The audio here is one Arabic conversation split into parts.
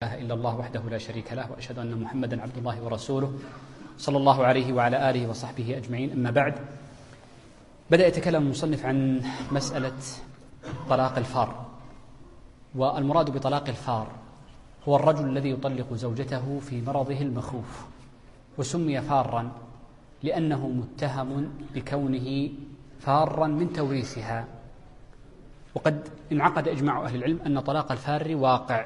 إله إلا الله وحده لا شريك له، وأشهد أن محمدا عبد الله ورسوله صلى الله عليه وعلى آله وصحبه أجمعين. أما بعد، بدأ يتكلم المصنف عن مسألة طلاق الفار، والمراد بطلاق الفار هو الرجل الذي يطلق زوجته في مرضه المخوف، وسمي فارا لأنه متهم بكونه فارا من توريثها. وقد انعقد إجماع أهل العلم أن طلاق الفار واقع،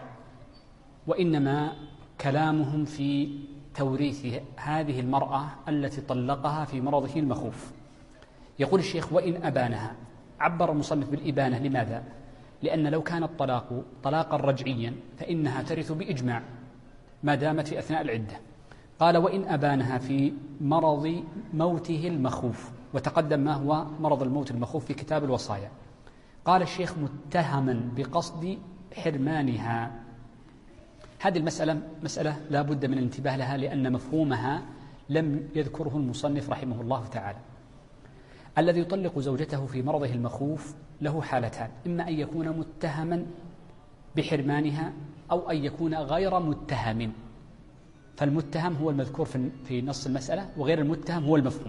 وإنما كلامهم في توريث هذه المرأة التي طلقها في مرضه المخوف. يقول الشيخ: وإن أبانها. عبر المصنف بالإبانة، لماذا؟ لأن لو كان الطلاق طلاقا رجعيا فإنها ترث بإجماع ما دامت في أثناء العدة. قال: وإن أبانها في مرض موته المخوف، وتقدم ما هو مرض الموت المخوف في كتاب الوصايا. قال الشيخ: متهما بقصد حرمانها. هذه مسألة لا بد من الانتباه لها، لأن مفهومها لم يذكره المصنف رحمه الله تعالى. الذي يطلق زوجته في مرضه المخوف له حالتان: إما أن يكون متهما بحرمانها، أو أن يكون غير متهم. فالمتهم هو المذكور في نص المسألة، وغير المتهم هو المفهوم.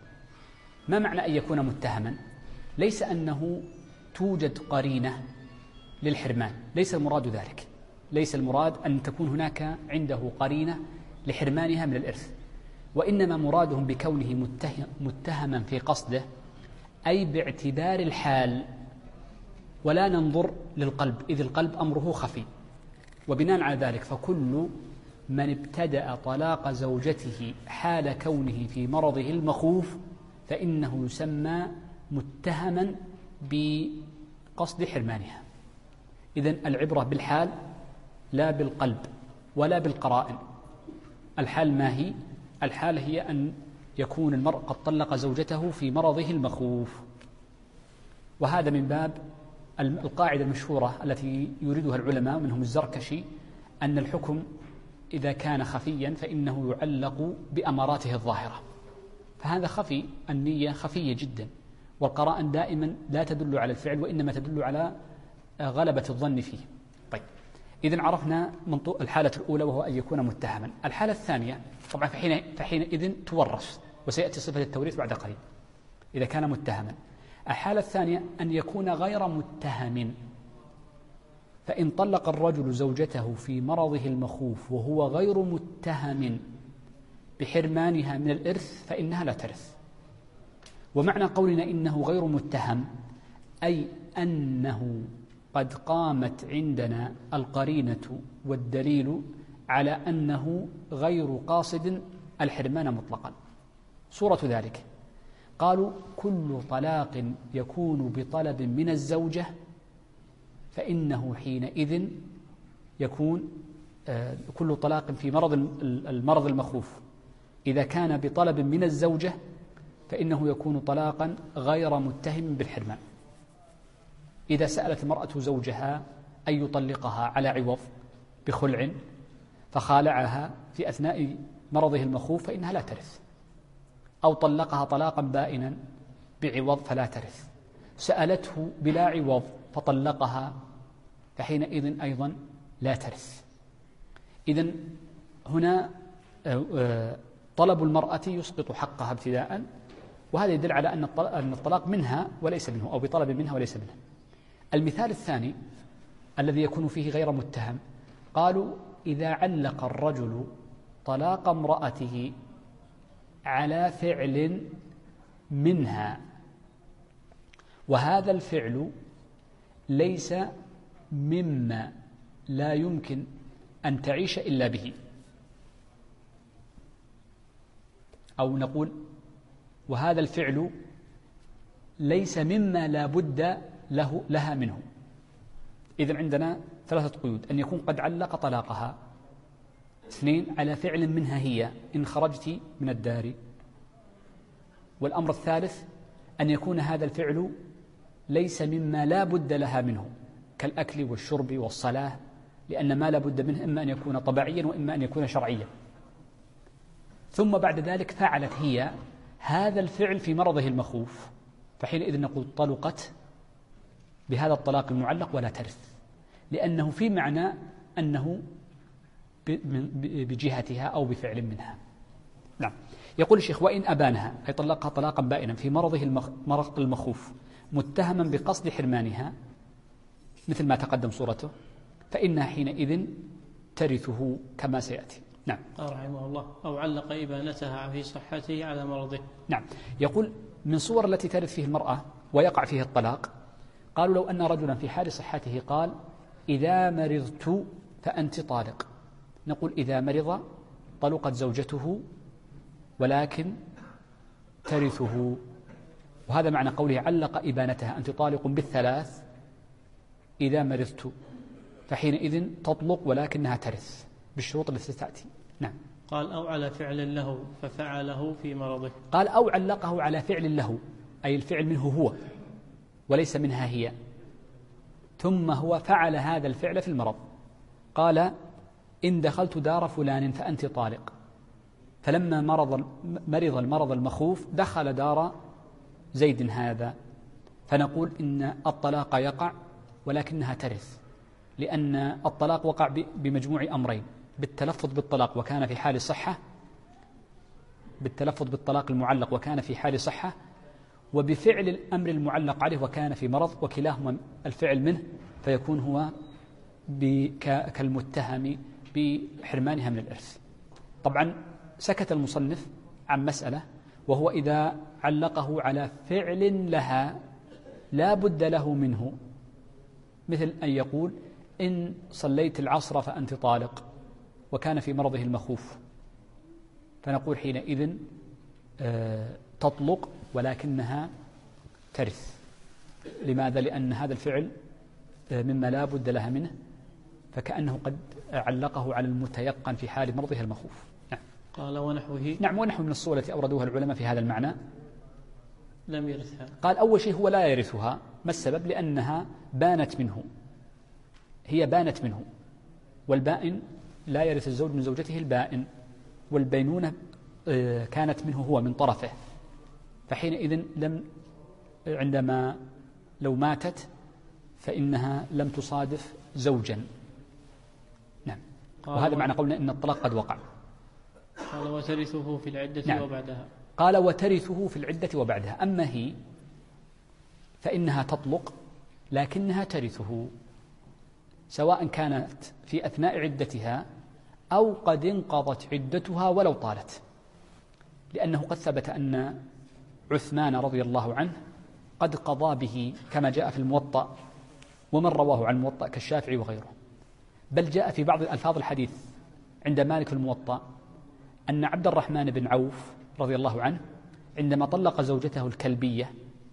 ما معنى أن يكون متهما؟ ليس أنه توجد قرينة للحرمان، ليس المراد ذلك. ليس المراد أن تكون هناك عنده قرينة لحرمانها من الإرث، وإنما مرادهم بكونه متهما في قصده، أي باعتبار الحال، ولا ننظر للقلب، إذ القلب أمره خفي. وبناء على ذلك فكل من ابتدأ طلاق زوجته حال كونه في مرضه المخوف فإنه يسمى متهما بقصد حرمانها. إذن العبرة بالحال لا بالقلب ولا بالقرائن. الحال ما هي؟ الحال هي أن يكون المرء قد طلق زوجته في مرضه المخوف. وهذا من باب القاعدة المشهورة التي يريدها العلماء، منهم الزركشي، أن الحكم إذا كان خفيا فإنه يعلق بأماراته الظاهرة. فهذا خفي، النية خفية جدا، والقرائن دائما لا تدل على الفعل، وإنما تدل على غلبة الظن فيه. طيب، إذن عرفنا الحالة الأولى، وهو أن يكون متهما. الحالة الثانية طبعا فحينئذ تورث، وسيأتي صفة التوريث بعد قليل إذا كان متهما. الحالة الثانية أن يكون غير متهم. فإن طلق الرجل زوجته في مرضه المخوف وهو غير متهم بحرمانها من الإرث فإنها لا ترث. ومعنى قولنا إنه غير متهم أي أنه قد قامت عندنا القرينة والدليل على أنه غير قاصد الحرمان مطلقا. صورة ذلك: قالوا: كل طلاق يكون بطلب من الزوجة فإنه حينئذ يكون كل طلاق في المرض المخوف إذا كان بطلب من الزوجة فإنه يكون طلاقا غير متهم بالحرمان. إذا سألت المرأة زوجها أن يطلقها على عوض بخلع فخالعها في أثناء مرضه المخوف فإنها لا ترث، أو طلقها طلاقا بائنا بعوض فلا ترث. سألته بلا عوض فطلقها فحينئذ أيضا لا ترث. إذن هنا طلب المرأة يسقط حقها ابتداء، وهذا يدل على أن الطلاق منها وليس منه، أو بطلب منها وليس منه. المثال الثاني الذي يكون فيه غير متهم: قالوا: إذا علق الرجل طلاق امرأته على فعل منها، وهذا الفعل ليس مما لا يمكن أن تعيش إلا به، أو نقول وهذا الفعل ليس مما لا بد لها منه. إذن عندنا ثلاثة قيود: أن يكون قد علق طلاقها، 2 على فعل منها هي إن خرجت من الدار، والأمر الثالث أن يكون هذا الفعل ليس مما لا بد لها منه، كالأكل والشرب والصلاة، لأن ما لا بد منه إما أن يكون طبيعيا وإما أن يكون شرعيا. ثم بعد ذلك فعلت هي هذا الفعل في مرضه المخوف، فحينئذ نقول طلقت بهذا الطلاق المعلق ولا ترث، لأنه في معنى أنه بجهتها أو بفعل منها. نعم. يقول الشيخ: وإن أبانها، أي طلقها طلاقا بائنا في مرضه مرض المخوف متهما بقصد حرمانها مثل ما تقدم صورته، فإنها حينئذ ترثه كما سيأتي. نعم. قال رحمه الله: أو علق إبانتها في صحته على مرضه. نعم. يقول: من صور التي ترث فيه المرأة ويقع فيه الطلاق، قالوا: لو أن رجلا في حال صحته قال: إذا مرضت فأنت طالق، نقول: إذا مرض طلقت زوجته ولكن ترثه. وهذا معنى قوله: علق إبانتها، أنت طالق بالثلاث إذا مرضت، فحينئذ تطلق ولكنها ترث بالشروط التي تأتي. نعم. قال: أو على فعل له ففعله في مرضه. قال: أو علقه على فعل له، أي الفعل منه هو وليس منها هي، ثم هو فعل هذا الفعل في المرض. قال: إن دخلت دار فلان فأنت طالق، فلما مرض المرض المخوف دخل دار زيد هذا، فنقول إن الطلاق يقع ولكنها ترث، لأن الطلاق وقع بمجموع أمرين: بالتلفظ بالطلاق وكان في حال صحة، بالتلفظ بالطلاق المعلق وكان في حال صحة، وبفعل الأمر المعلق عليه وكان في مرض، وكلاهما الفعل منه، فيكون هو كالمتهم بحرمانها من الإرث. طبعا سكت المصنف عن مسألة، وهو إذا علقه على فعل لها لا بد له منه، مثل أن يقول: إن صليت العصر فأنت طالق، وكان في مرضه المخوف، فنقول حينئذ تطلق ولكنها ترث. لماذا؟ لأن هذا الفعل مما لا بد لها منه، فكأنه قد علقه على المتيقن في حال مرضها المخوف. نعم. قال: ونحوه. نعم. ونحو من الصور التي أوردوها العلماء في هذا المعنى. لم يرثها. قال: أول شيء هو لا يرثها. ما السبب؟ لأنها بانت منه، هي بانت منه، والبائن لا يرث الزوج من زوجته البائن، والبينونة كانت منه هو من طرفه، فحينئذ عندما لو ماتت فإنها لم تصادف زوجا. نعم. وهذا معنى قولنا إن الطلاق قد وقع. قال: وترثه في العدة. نعم. وبعدها. قال: وترثه في العدة وبعدها. أما هي فإنها تطلق لكنها ترثه، سواء كانت في أثناء عدتها أو قد انقضت عدتها ولو طالت، لأنه قد ثبت أن عثمان رضي الله عنه قد قضى به كما جاء في الموطأ ومن رواه عن الموطأ كالشافعي وغيره، بل جاء في بعض ألفاظ الحديث عند مالك في الموطأ أن عبد الرحمن بن عوف رضي الله عنه عندما طلق زوجته الكلبية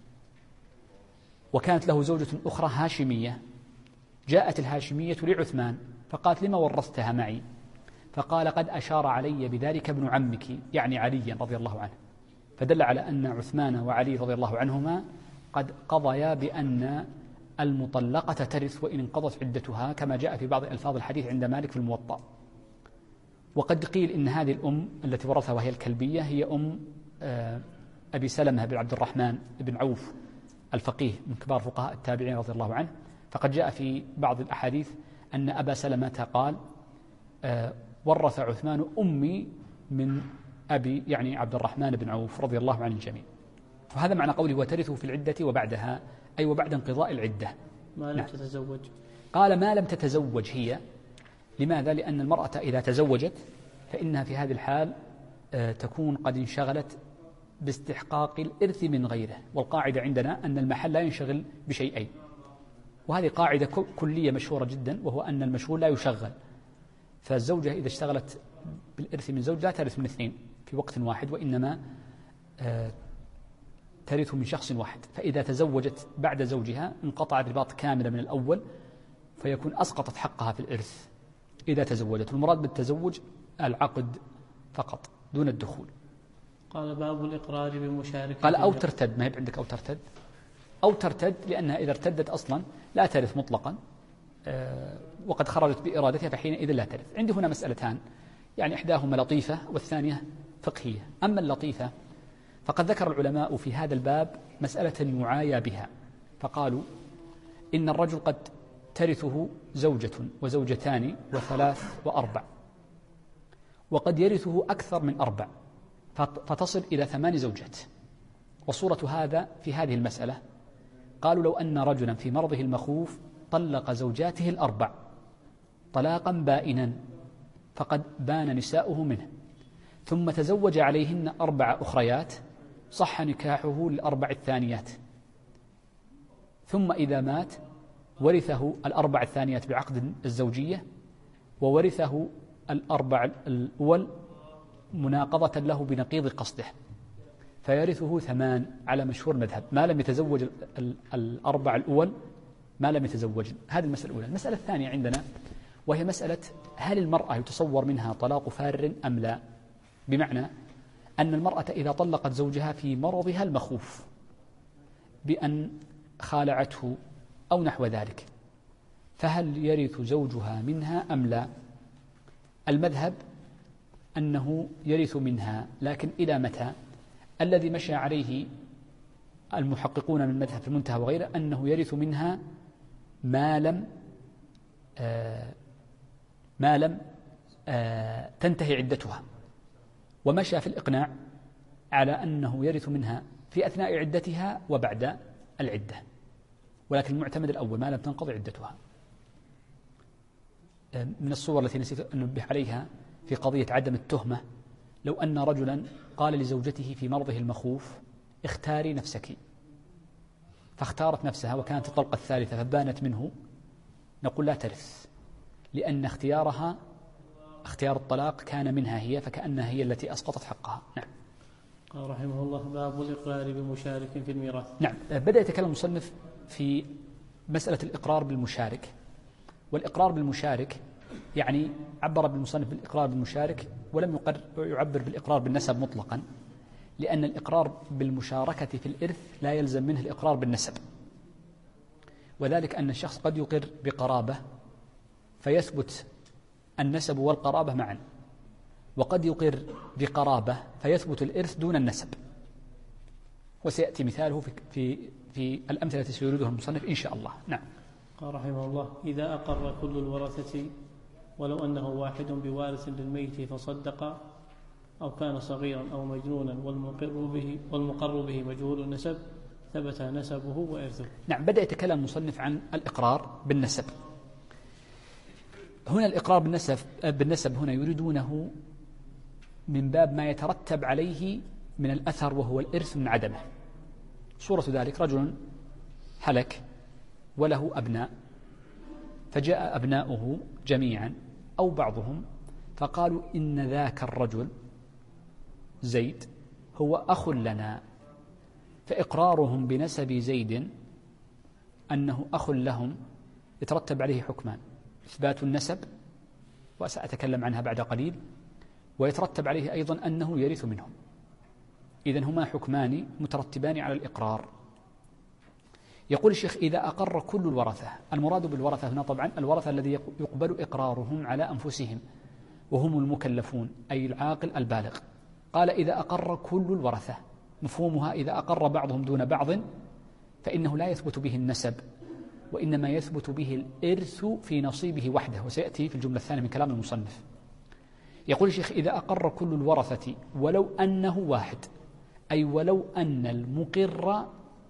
وكانت له زوجة أخرى هاشمية، جاءت الهاشمية لعثمان فقالت: لما ورثتها معي؟ فقال: قد أشار علي بذلك ابن عمك، يعني علي رضي الله عنه، فدل على أن عثمان وعلي رضي الله عنهما قد قضيا بأن المطلقة ترث وإن انقضت عدتها، كما جاء في بعض ألفاظ الحديث عند مالك في الموطأ. وقد قيل إن هذه الأم التي ورثها وهي الكلبية هي أم أبي سلمة بن عبد الرحمن بن عوف الفقيه من كبار فقهاء التابعين رضي الله عنه، فقد جاء في بعض الأحاديث أن أبا سلمة قال: ورث عثمان أمي من أبي، يعني عبد الرحمن بن عوف رضي الله عن الجميع. وهذا معنى قوله: وترثه في العدة وبعدها، أي وبعد انقضاء العدة. ما لم تتزوج. قال: ما لم تتزوج هي. لماذا؟ لأن المرأة إذا تزوجت فإنها في هذه الحال تكون قد انشغلت باستحقاق الإرث من غيره، والقاعدة عندنا أن المحل لا ينشغل بشيئين، وهذه قاعدة كلية مشهورة جدا، وهو أن المشغول لا يشغل. فالزوجة إذا اشتغلت بالإرث من زوج لا ترث من اثنين في وقت واحد، وإنما ترث من شخص واحد. فإذا تزوجت بعد زوجها انقطع الرباط كاملا من الأول، فيكون أسقطت حقها في الإرث إذا تزوجت. والمراد بالتزوج العقد فقط دون الدخول. قال: باب الإقرار بمشاركة. قال: أو ترتد. ما هي عندك أو ترتد لأنها إذا ارتدت أصلا لا ترث مطلقا، وقد خرجت بإرادتها، فحينئذ لا ترث. عندي هنا مسألتان، يعني إحداهما لطيفة والثانية فقهية. أما اللطيفة فقد ذكر العلماء في هذا الباب مسألة يعايا بها، فقالوا: إن الرجل قد ترثه زوجة وزوجتان وثلاث وأربع، وقد يرثه أكثر من 4 فتصل إلى 8 زوجات. وصورة هذا في هذه المسألة قالوا لو أن رجلا في مرضه المخوف طلق زوجاته 4 طلاقا بائنا فقد بان نساؤه منه، ثم تزوج عليهن 4 أخريات، صح نكاحه ل4 الثانيات، ثم إذا مات ورثه 4 الثانيات بعقد الزوجية، وورثه 4 الأول مناقضة له بنقيض قصده، فيرثه 8 على مشهور مذهب ما لم يتزوج 4 الأول، ما لم يتزوج. هذه المسألة الأولى. المسألة الثانية عندنا وهي مسألة هل المرأة يتصور منها طلاق فار أم لا؟ بمعنى أن المرأة إذا طلقت زوجها في مرضها المخوف بأن خالعته أو نحو ذلك، فهل يرث زوجها منها أم لا؟ المذهب أنه يرث منها، لكن إلى متى؟ الذي مشى عليه المحققون من المذهب في المنتهى وغيره أنه يرث منها ما لم تنتهي عدتها، ومشى في الإقناع على أنه يرث منها في أثناء عدتها وبعد العدة، ولكن المعتمد الأول ما لم تنقضي عدتها. من الصور التي نسيت أن ننبه عليها في قضية عدم التهمة، لو أن رجلا قال لزوجته في مرضه المخوف اختاري نفسك، فاختارت نفسها وكانت الطلقة الثالثة فبانت منه، نقول لا ترث، لأن اختيارها اختيار الطلاق كان منها هي، فكأنها هي التي أسقطت حقها. نعم. قال رحمه الله: باب الإقرار بمشارك في الميراث. نعم. بدأ يتكلم المصنف في مسألة الإقرار بالمشارك. والإقرار بالمشارك يعني عبر بالمصنف بالإقرار بالمشارك ولم يعبر بالإقرار بالنسب مطلقا، لأن الإقرار بالمشاركة في الإرث لا يلزم منه الإقرار بالنسب، وذلك أن الشخص قد يقر بقرابة فيثبت النسب والقرابة معا، وقد يقر بقرابة فيثبت الإرث دون النسب، وسيأتي مثاله في الأمثلة التي سيريدها المصنف إن شاء الله. نعم. قال رحمه الله: إذا أقر كل الورثة ولو أنه واحد بوارث للميت فصدق، أو كان صغيرا أو مجنونا والمقر به مجهول النسب، ثبت نسبه وإرثه. نعم. بدأ يتكلم المصنف عن الإقرار بالنسب. هنا الإقرار بالنسب هنا يريدونه من باب ما يترتب عليه من الأثر وهو الإرث من عدمه. صورة ذلك: رجل هلك وله أبناء، فجاء أبناؤه جميعا أو بعضهم فقالوا إن ذاك الرجل زيد هو أخ لنا، فإقرارهم بنسب زيد أنه أخ لهم يترتب عليه حكمان: إثبات النسب وسأتكلم عنها بعد قليل، ويترتب عليه أيضا أنه يرث منهم. إذن هما حكمان مترتبان على الإقرار. يقول الشيخ: إذا أقر كل الورثة. المراد بالورثة هنا طبعا الورثة الذي يقبل إقرارهم على أنفسهم وهم المكلفون، أي العاقل البالغ. قال: إذا أقر كل الورثة، مفهومها إذا أقر بعضهم دون بعض فإنه لا يثبت به النسب، وإنما يثبت به الإرث في نصيبه وحده، وسيأتي في الجملة الثانية من كلام المصنف. يقول الشيخ: إذا أقر كل الورثة ولو أنه واحد، أي ولو أن المقر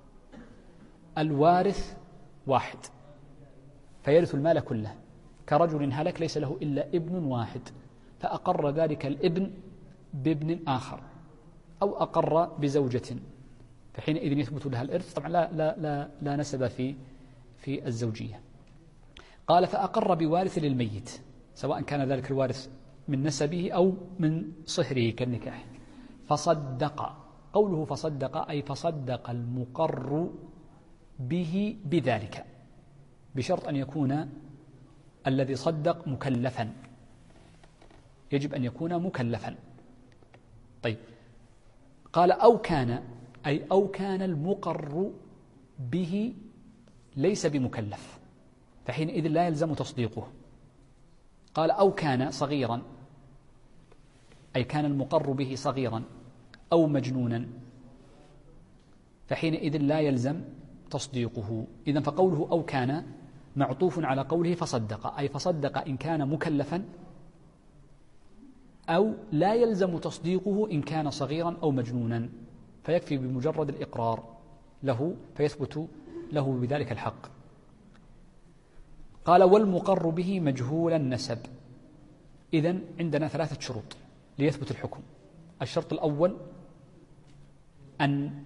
الوارث واحد، فيرث المال كله، كرجل هلك ليس له إلا ابن واحد فأقر ذلك الابن بابن آخر، أو أقر بزوجة، فحينئذ يثبت لها الإرث. طبعا لا نسب في الزوجية. قال: فأقر بوارث للميت، سواء كان ذلك الوارث من نسبه أو من صهره كالنكاح، فصدق. قوله فصدق أي فصدق المقر به بذلك، بشرط أن يكون الذي صدق مكلفا، يجب أن يكون مكلفا. طيب، قال: أو كان، أي أو كان المقر به ليس بمكلف، فحينئذ لا يلزم تصديقه. قال: أو كان صغيرا، أي كان المقر به صغيرا أو مجنونا، فحينئذ لا يلزم تصديقه. إذن فقوله أو كان معطوف على قوله فصدق، أي فصدق إن كان مكلفا أو لا يلزم تصديقه إن كان صغيرا أو مجنونا، فيكفي بمجرد الإقرار له فيثبت له بذلك الحق. قال والمقر به مجهول النسب. إذن عندنا 3 شروط ليثبت الحكم. الشرط الأول أن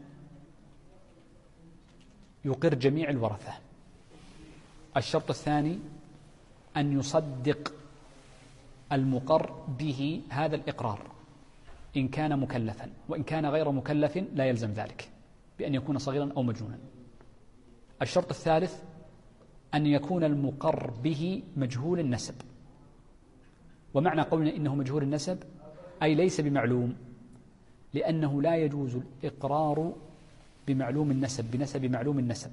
يقر جميع الورثة. الشرط الثاني أن يصدق المقر به هذا الإقرار إن كان مكلفا، وإن كان غير مكلف لا يلزم ذلك بأن يكون صغيرا أو مجنونا. الشرط الثالث أن يكون المقر به مجهول النسب. ومعنى قولنا إنه مجهول النسب أي ليس بمعلوم، لأنه لا يجوز الإقرار بمعلوم النسب بنسب معلوم النسب،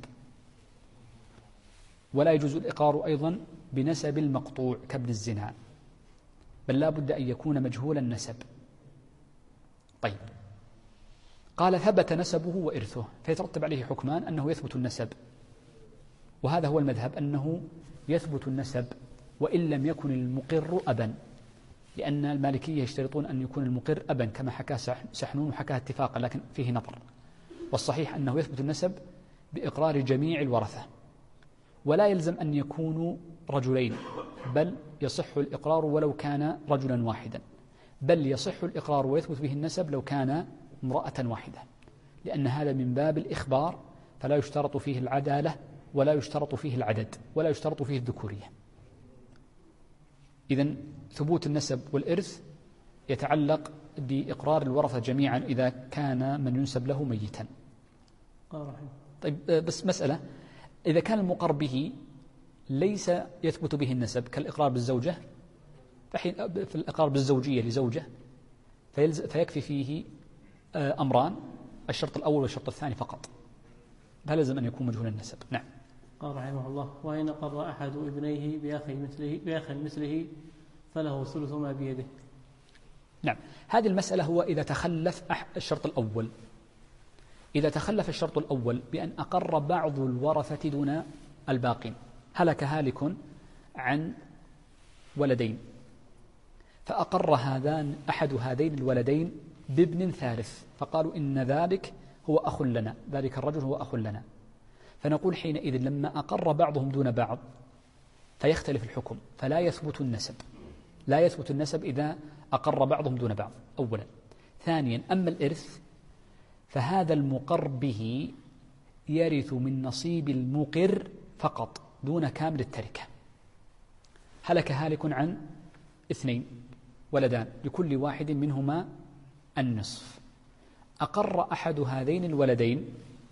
ولا يجوز الإقرار أيضا بنسب المقطوع كابن الزنا، بل لا بد أن يكون مجهول النسب. طيب، قال ثبت نسبه وإرثه، فيترتب عليه حكمان: أنه يثبت النسب، وهذا هو المذهب أنه يثبت النسب وإن لم يكن المقر أبا، لأن المالكية يشترطون أن يكون المقر أبا كما حكى سحنون وحكاها اتفاقا، لكن فيه نظر، والصحيح أنه يثبت النسب بإقرار جميع الورثة، ولا يلزم أن يكونوا رجلين، بل يصح الإقرار ولو كان رجلا واحدا، بل يصح الإقرار ويثبت به النسب لو كان امرأة واحدة، لأن هذا من باب الإخبار، فلا يشترط فيه العدالة ولا يشترط فيه العدد ولا يشترط فيه الذكورية. إذن ثبوت النسب والإرث يتعلق بإقرار الورثة جميعا إذا كان من ينسب له ميتا. طيب، بس مسألة: إذا كان المقر به ليس يثبت به النسب كالإقرار بالزوجة، في الإقرار بالزوجية لزوجة فيكفي فيه أمران: الشرط الأول والشرط الثاني فقط، لا لازم أن يكون مجهول النسب. نعم. قال رحمه الله: وإن أقر أحد ابنيه بأخ مثله فله ثلث ما بيده. نعم، هذه المسألة هو إذا تخلف الشرط الأول. إذا تخلف الشرط الأول بأن أقر بعض الورثة دون الباقين، هلك هالك عن ولدين، فأقر أحد هذين الولدين بابن ثالث، فقالوا إن ذلك هو أخ لنا، ذلك الرجل هو أخ لنا، فنقول حينئذ لما أقر بعضهم دون بعض فيختلف الحكم، فلا يثبت النسب، لا يثبت النسب إذا أقر بعضهم دون بعض أولا. ثانيا، أما الإرث فهذا المقر به يرث من نصيب المقر فقط دون كامل التركة. هلك هالك عن 2 ولدان، لكل واحد منهما النصف، أقر أحد هذين الولدين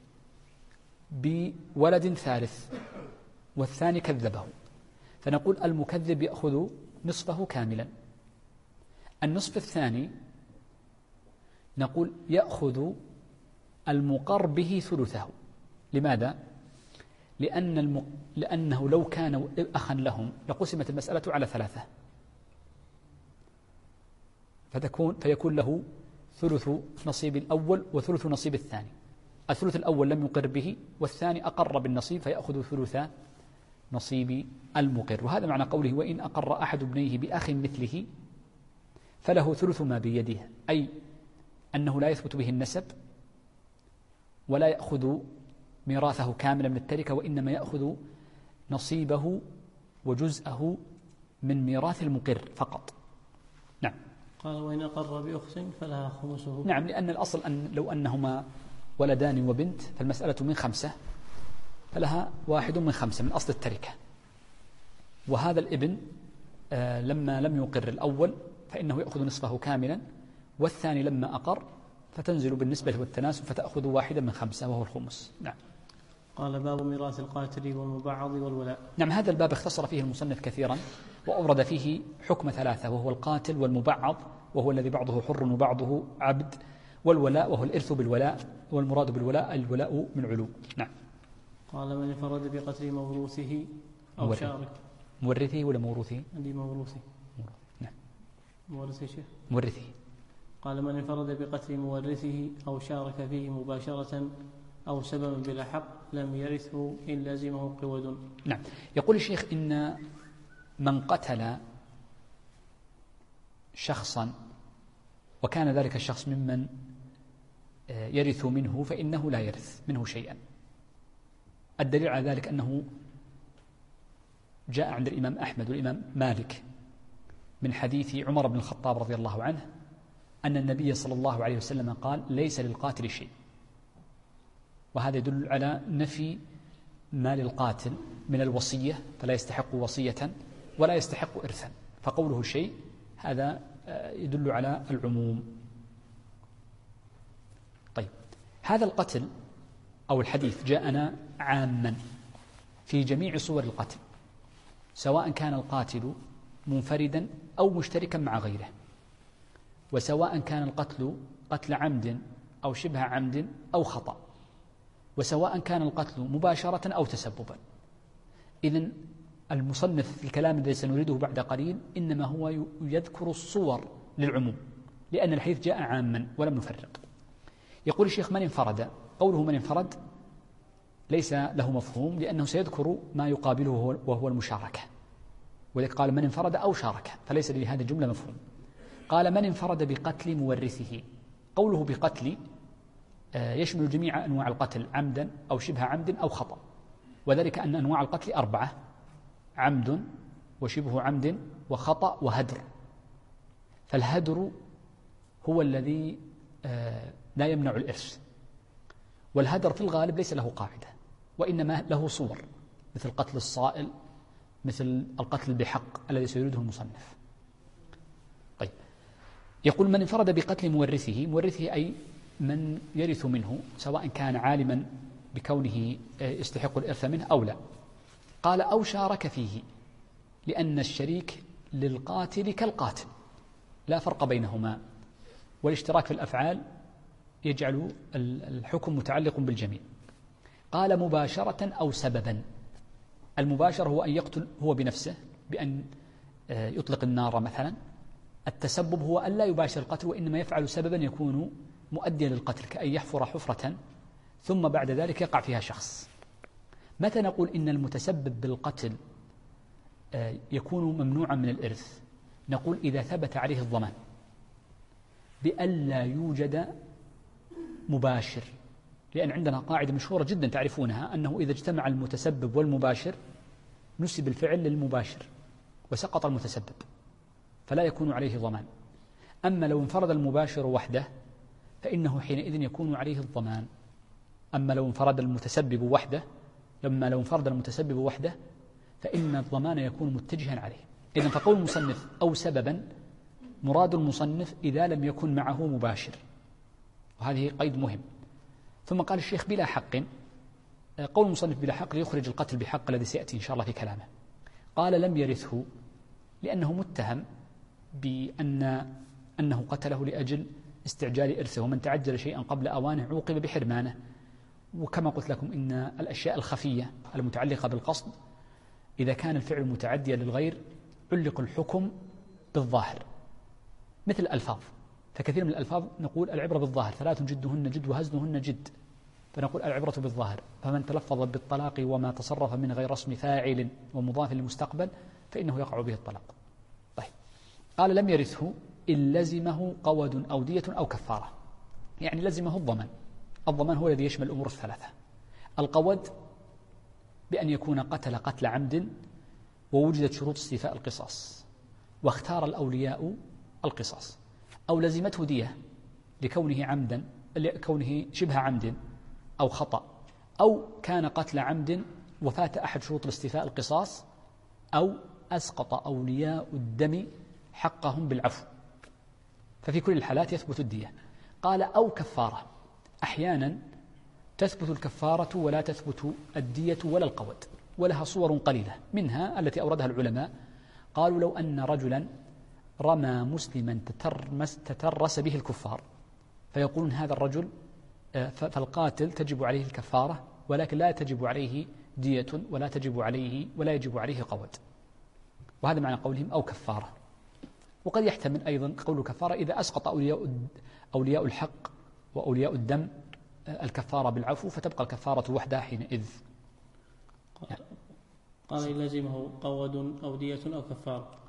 بولد ثالث والثاني كذبه، فنقول المكذب يأخذ نصفه كاملا. النصف الثاني نقول يأخذ المقر به ثلثه. لماذا؟ لأنه لو كان أخا لهم لقسمت المسألة على 3، فيكون له ثلث نصيب الأول وثلث نصيب الثاني. الثلث الأول لم يقر به، والثاني أقر بالنصيب فيأخذ ثلث نصيب المقر. وهذا معنى قوله: وإن أقر أحد ابنيه بأخ مثله فله ثلث ما بيده، أي أنه لا يثبت به النسب ولا يأخذ ميراثه كاملا من التركة، وإنما يأخذ نصيبه وجزءه من ميراث المقر فقط. نعم. قال: وإن أقر بأخت فلها خمسه. نعم، لأن الأصل أن لو أنهما ولدان وبنت فالمسألة من 5، فلها 1 من 5 من أصل التركة. وهذا الابن لما لم يقر الأول فإنه يأخذ نصفه كاملا، والثاني لما أقر فتنزل بالنسبة والتناسب فتأخذ 1 من 5 وهو الخمس. نعم. قال: باب ميراث القاتل والمبعض والولاء. نعم، هذا الباب اختصر فيه المصنف كثيرا، وأورد فيه حكم 3، وهو القاتل والمبعض، وهو الذي بعضه حر وبعضه عبد، والولاء وهو الإرث بالولاء، والمراد بالولاء الولاء من علو. نعم. قال: من انفرد بقتل موروثه أو شارك. مورثه ولا موروثه؟ عندي موروثه. نعم. مورثه شيخ. مورثه. قال: من انفرد بقتل مورثه أو شارك فيه مباشرة أو سببا بلا حق لم يرثه إن لازمه قود. نعم. يقول الشيخ: إن من قتل شخصا وكان ذلك الشخص ممن يرث منه فإنه لا يرث منه شيئا. الدليل على ذلك أنه جاء عند الإمام أحمد والإمام مالك من حديث عمر بن الخطاب رضي الله عنه أن النبي صلى الله عليه وسلم قال: ليس للقاتل شيء. وهذا يدل على نفي مال القاتل من الوصية، فلا يستحق وصية ولا يستحق إرثا، فقوله شيء هذا يدل على العموم. طيب، هذا القتل أو الحديث جاءنا عاما في جميع صور القتل، سواء كان القاتل منفردا أو مشتركا مع غيره، وسواء كان القتل قتل عمد أو شبه عمد أو خطأ، وسواء كان القتل مباشرة أو تسببا. إذن المصنف في الكلام الذي سنريده بعد قليل إنما هو يذكر الصور للعموم، لأن الحديث جاء عاما ولم نفرق. يقول الشيخ: من انفرد. قوله من انفرد ليس له مفهوم، لأنه سيذكر ما يقابله وهو المشاركة، ولذلك قال من انفرد أو شارك، فليس لهذه الجملة مفهوم. قال: من انفرد بقتل مورثه. قوله بقتل يشمل جميع أنواع القتل، عمدا أو شبه عمد أو خطأ، وذلك أن أنواع القتل 4: عمد وشبه عمد وخطأ وهدر. فالهدر هو الذي لا يمنع الإرث، والهدر في الغالب ليس له قاعدة، وإنما له صور، مثل قتل الصائل، مثل القتل بحق الذي سيريده المصنف. طيب، يقول: من انفرد بقتل مورثه أي من يرث منه، سواء كان عالما بكونه يستحق الإرث منه أو لا. قال: أو شارك فيه، لأن الشريك للقاتل كالقاتل لا فرق بينهما، والاشتراك في الأفعال يجعل الحكم متعلق بالجميع. قال: مباشرة أو سببا. المباشر هو أن يقتل هو بنفسه بأن يطلق النار مثلا. التسبب هو أن لا يباشر القتل، وإنما يفعل سببا يكون مؤديا للقتل، كأن يحفر حفرة ثم بعد ذلك يقع فيها شخص. متى نقول إن المتسبب بالقتل يكون ممنوعا من الإرث؟ نقول: إذا ثبت عليه الضمان بأن لا يوجد مباشر، لأن عندنا قاعدة مشهورة جدا تعرفونها، أنه إذا اجتمع المتسبب والمباشر نسب الفعل للمباشر وسقط المتسبب، فلا يكون عليه ضمان. أما لو انفرد المباشر وحده فإنه حينئذ يكون عليه الضمان. أما لو انفرد المتسبب وحده فإن الضمان يكون متجها عليه. إذن فقول المصنف أو سببا، مراد المصنف إذا لم يكن معه مباشر، وهذه قيد مهم. ثم قال الشيخ: بلا حق. قول المصنف بلا حق ليخرج القتل بحق الذي سيأتي إن شاء الله في كلامه. قال: لم يرثه، لأنه متهم أنه قتله لأجل استعجال إرثه، ومن تعجل شيئا قبل أوانه عوقب بحرمانه. وكما قلت لكم إن الأشياء الخفية المتعلقة بالقصد إذا كان الفعل متعديا للغير علق الحكم بالظاهر، مثل الألفاظ. فكثير من الألفاظ نقول العبرة بالظاهر: 3 جدهن جد وهزلهن جد، فنقول العبرة بالظاهر. فمن تلفظ بالطلاق وما تصرف من غير اسم فاعل ومضاف للمستقبل فإنه يقع به الطلاق. طيب، قال: لم يرثه إن لزمه قود أو دية أو كفارة، يعني لزمه الضمان. الضمان هو الذي يشمل الأمور الثلاثة. القود بأن يكون قتل عمد ووجدت شروط استيفاء القصاص واختار الأولياء القصاص، أو لزمته دية لكونه شبه عمد أو خطأ، أو كان قتل عمد وفات أحد شروط الاستيفاء القصاص، أو أسقط أولياء الدم حقهم بالعفو، ففي كل الحالات يثبت الدية. قال: أو كفارة. أحيانا تثبت الكفارة ولا تثبت الدية ولا القود، ولها صور قليلة، منها التي أوردها العلماء. قالوا: لو أن رجلا رمى مسلما تترس به الكفار، فيقولون هذا الرجل فالقاتل تجب عليه الكفارة، ولكن لا تجب عليه دية ولا يجب عليه قود. وهذا معنى قولهم أو كفارة. وقد يحتمل أيضا قول كفارة إذا أسقط أولياء الحق وأولياء الدم الكفارة بالعفو، فتبقى الكفارة وحدها حينئذ. قال: إن لزمه قود أو دية أو كفارة.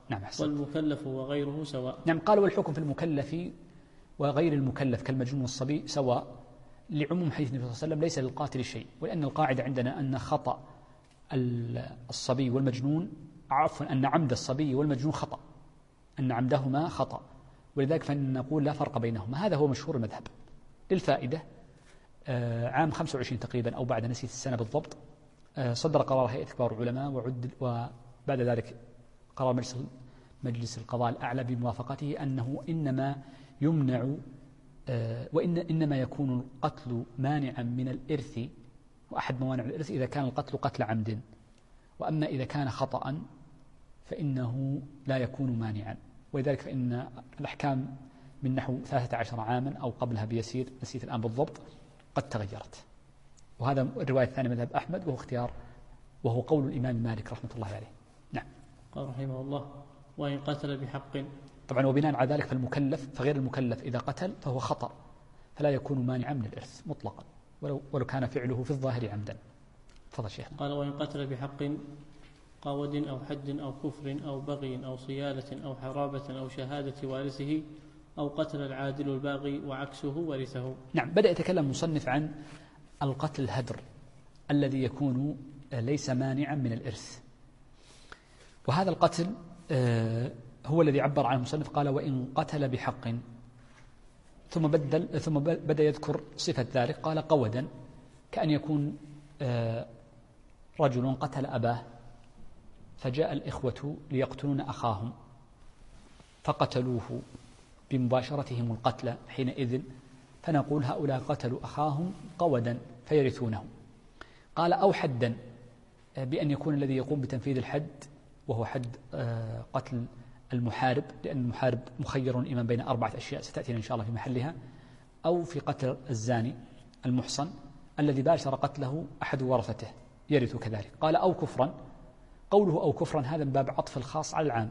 نعم أحسن. والمكلف وغيره سواء. نعم قال والحكم في المكلف وغير المكلف كالمجنون والصبي سواء، لعموم حديث النبي صلى الله عليه وسلم ليس للقاتل شيء، ولأن القاعدة عندنا أن خطأ الصبي والمجنون أن عمد الصبي والمجنون خطأ، أن عمدهما خطأ، ولذلك فنقول لا فرق بينهما. هذا هو مشهور المذهب. للفائدة عام 25 تقريبا أو بعد، نسيت السنة بالضبط، صدر قرار هيئة كبار العلماء وبعد ذلك قرار مجلس القضاء الأعلى بموافقته أنه إنما يمنع إنما يكون القتل مانعا من الإرث، وأحد موانع الإرث إذا كان القتل قتل عمد، وأما إذا كان خطأ فإنه لا يكون مانعا. ولذلك فإن الأحكام من نحو 13 عاما أو قبلها بيسير، نسيت الآن بالضبط، قد تغيرت. وهذا الرواية الثانية مذهب أحمد، وهو قول الإمام مالك رحمة الله عليه. نعم. قال رحمه الله: وإن قتل بحق. طبعا وبناء على ذلك فالمكلف فغير المكلف إذا قتل فهو خطأ، فلا يكون مانعا من الإرث مطلقا ولو كان فعله في الظاهر عمدا. تفضل شيخنا. قال: وإن قتل بحق قود أو حد أو كفر أو بغي أو صيالة أو حرابة أو شهادة وارثه أو قتل العادل الباغي وعكسه ورثه. نعم. بدأ يتكلم مصنف عن القتل الهدر الذي يكون ليس مانعا من الإرث، وهذا القتل هو الذي عبر عنه المصنف، قال: وإن قتل بحق، ثم بدأ يذكر صفة ذلك، قال: قودا، كأن يكون رجل قتل أباه فجاء الإخوة ليقتلون أخاهم فقتلوه بمباشرتهم القتل حينئذ، فنقول هؤلاء قتلوا أخاهم قودا فيرثونه. قال: أو حدا، بأن يكون الذي يقوم بتنفيذ الحد وهو حد قتل المحارب، لأن المحارب مخير إما بين 4 أشياء ستأتينا إن شاء الله في محلها، أو في قتل الزاني المحصن الذي باشر قتله أحد ورثته يرث كذلك. قال: أو كفرا. قوله أو كفرا هذا من باب عطف الخاص على العام،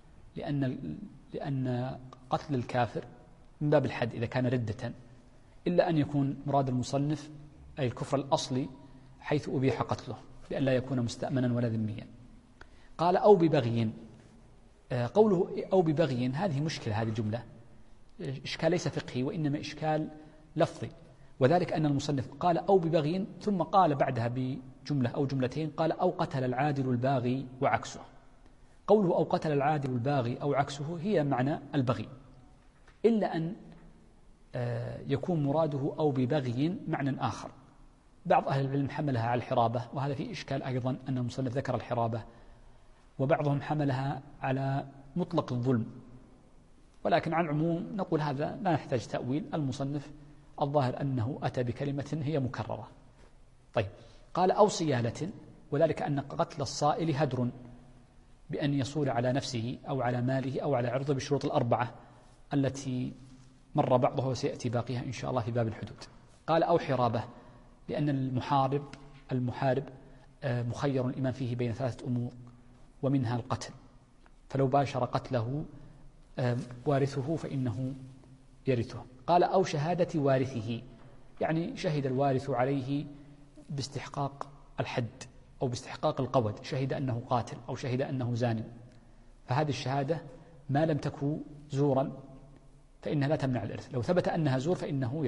لأن قتل الكافر من باب الحد إذا كان ردة، إلا أن يكون مراد المصنف أي الكفر الأصلي حيث أبيح قتله لأن لا يكون مستأمنا ولا ذميا. قال: أو ببغي. قوله أو ببغي هذه مشكلة، هذه الجملة إشكال ليس فقهي وإنما إشكال لفظي، وذلك أن المصنف قال أو ببغي ثم قال بعدها بجملة أو جملتين قال: أو قتل العادل الباغي وعكسه. قوله أو قتل العادل الباغي أو عكسه هي معنى البغي، إلا أن يكون مراده أو ببغي معنى آخر. بعض أهل العلم حملها على الحرابة، وهذا فيه إشكال أيضا أن المصنف ذكر الحرابة، وبعضهم حملها على مطلق الظلم، ولكن عن العموم نقول هذا لا نحتاج تأويل، المصنف الظاهر أنه أتى بكلمة هي مكررة. طيب. قال: أو صيالة، وذلك أن قتل الصائل هدر، بأن يصول على نفسه أو على ماله أو على عرضه بالشروط الأربعة التي مر بعضها وسيأتي باقيها إن شاء الله في باب الحدود. قال: أو حرابة، لأن المحارب مخير الإمام فيه بين 3 أمور ومنها القتل، فلو باشر قتله وارثه فإنه يرثه. قال: أو شهادة وارثه، يعني شهد الوارث عليه باستحقاق الحد أو باستحقاق القود، شهد أنه قاتل أو شهد أنه زان، فهذه الشهادة ما لم تكن زورا فإنها لا تمنع الإرث، لو ثبت أنها زور فإنه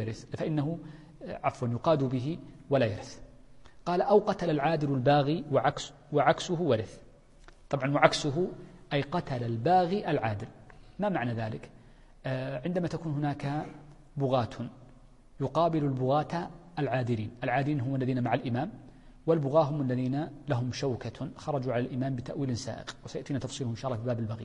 يقاد به ولا يرث. قال: أو قتل العادل الباغي وعكسه ورث. طبعا وعكسه أي قتل الباغي العادل. ما معنى ذلك؟ عندما تكون هناك بغاة يقابل البغاة العادلين هم الذين مع الإمام، والبغاة هم الذين لهم شوكة خرجوا على الإمام بتأويل سائق، وسيأتينا تفصيله إن شاء الله في باب البغي.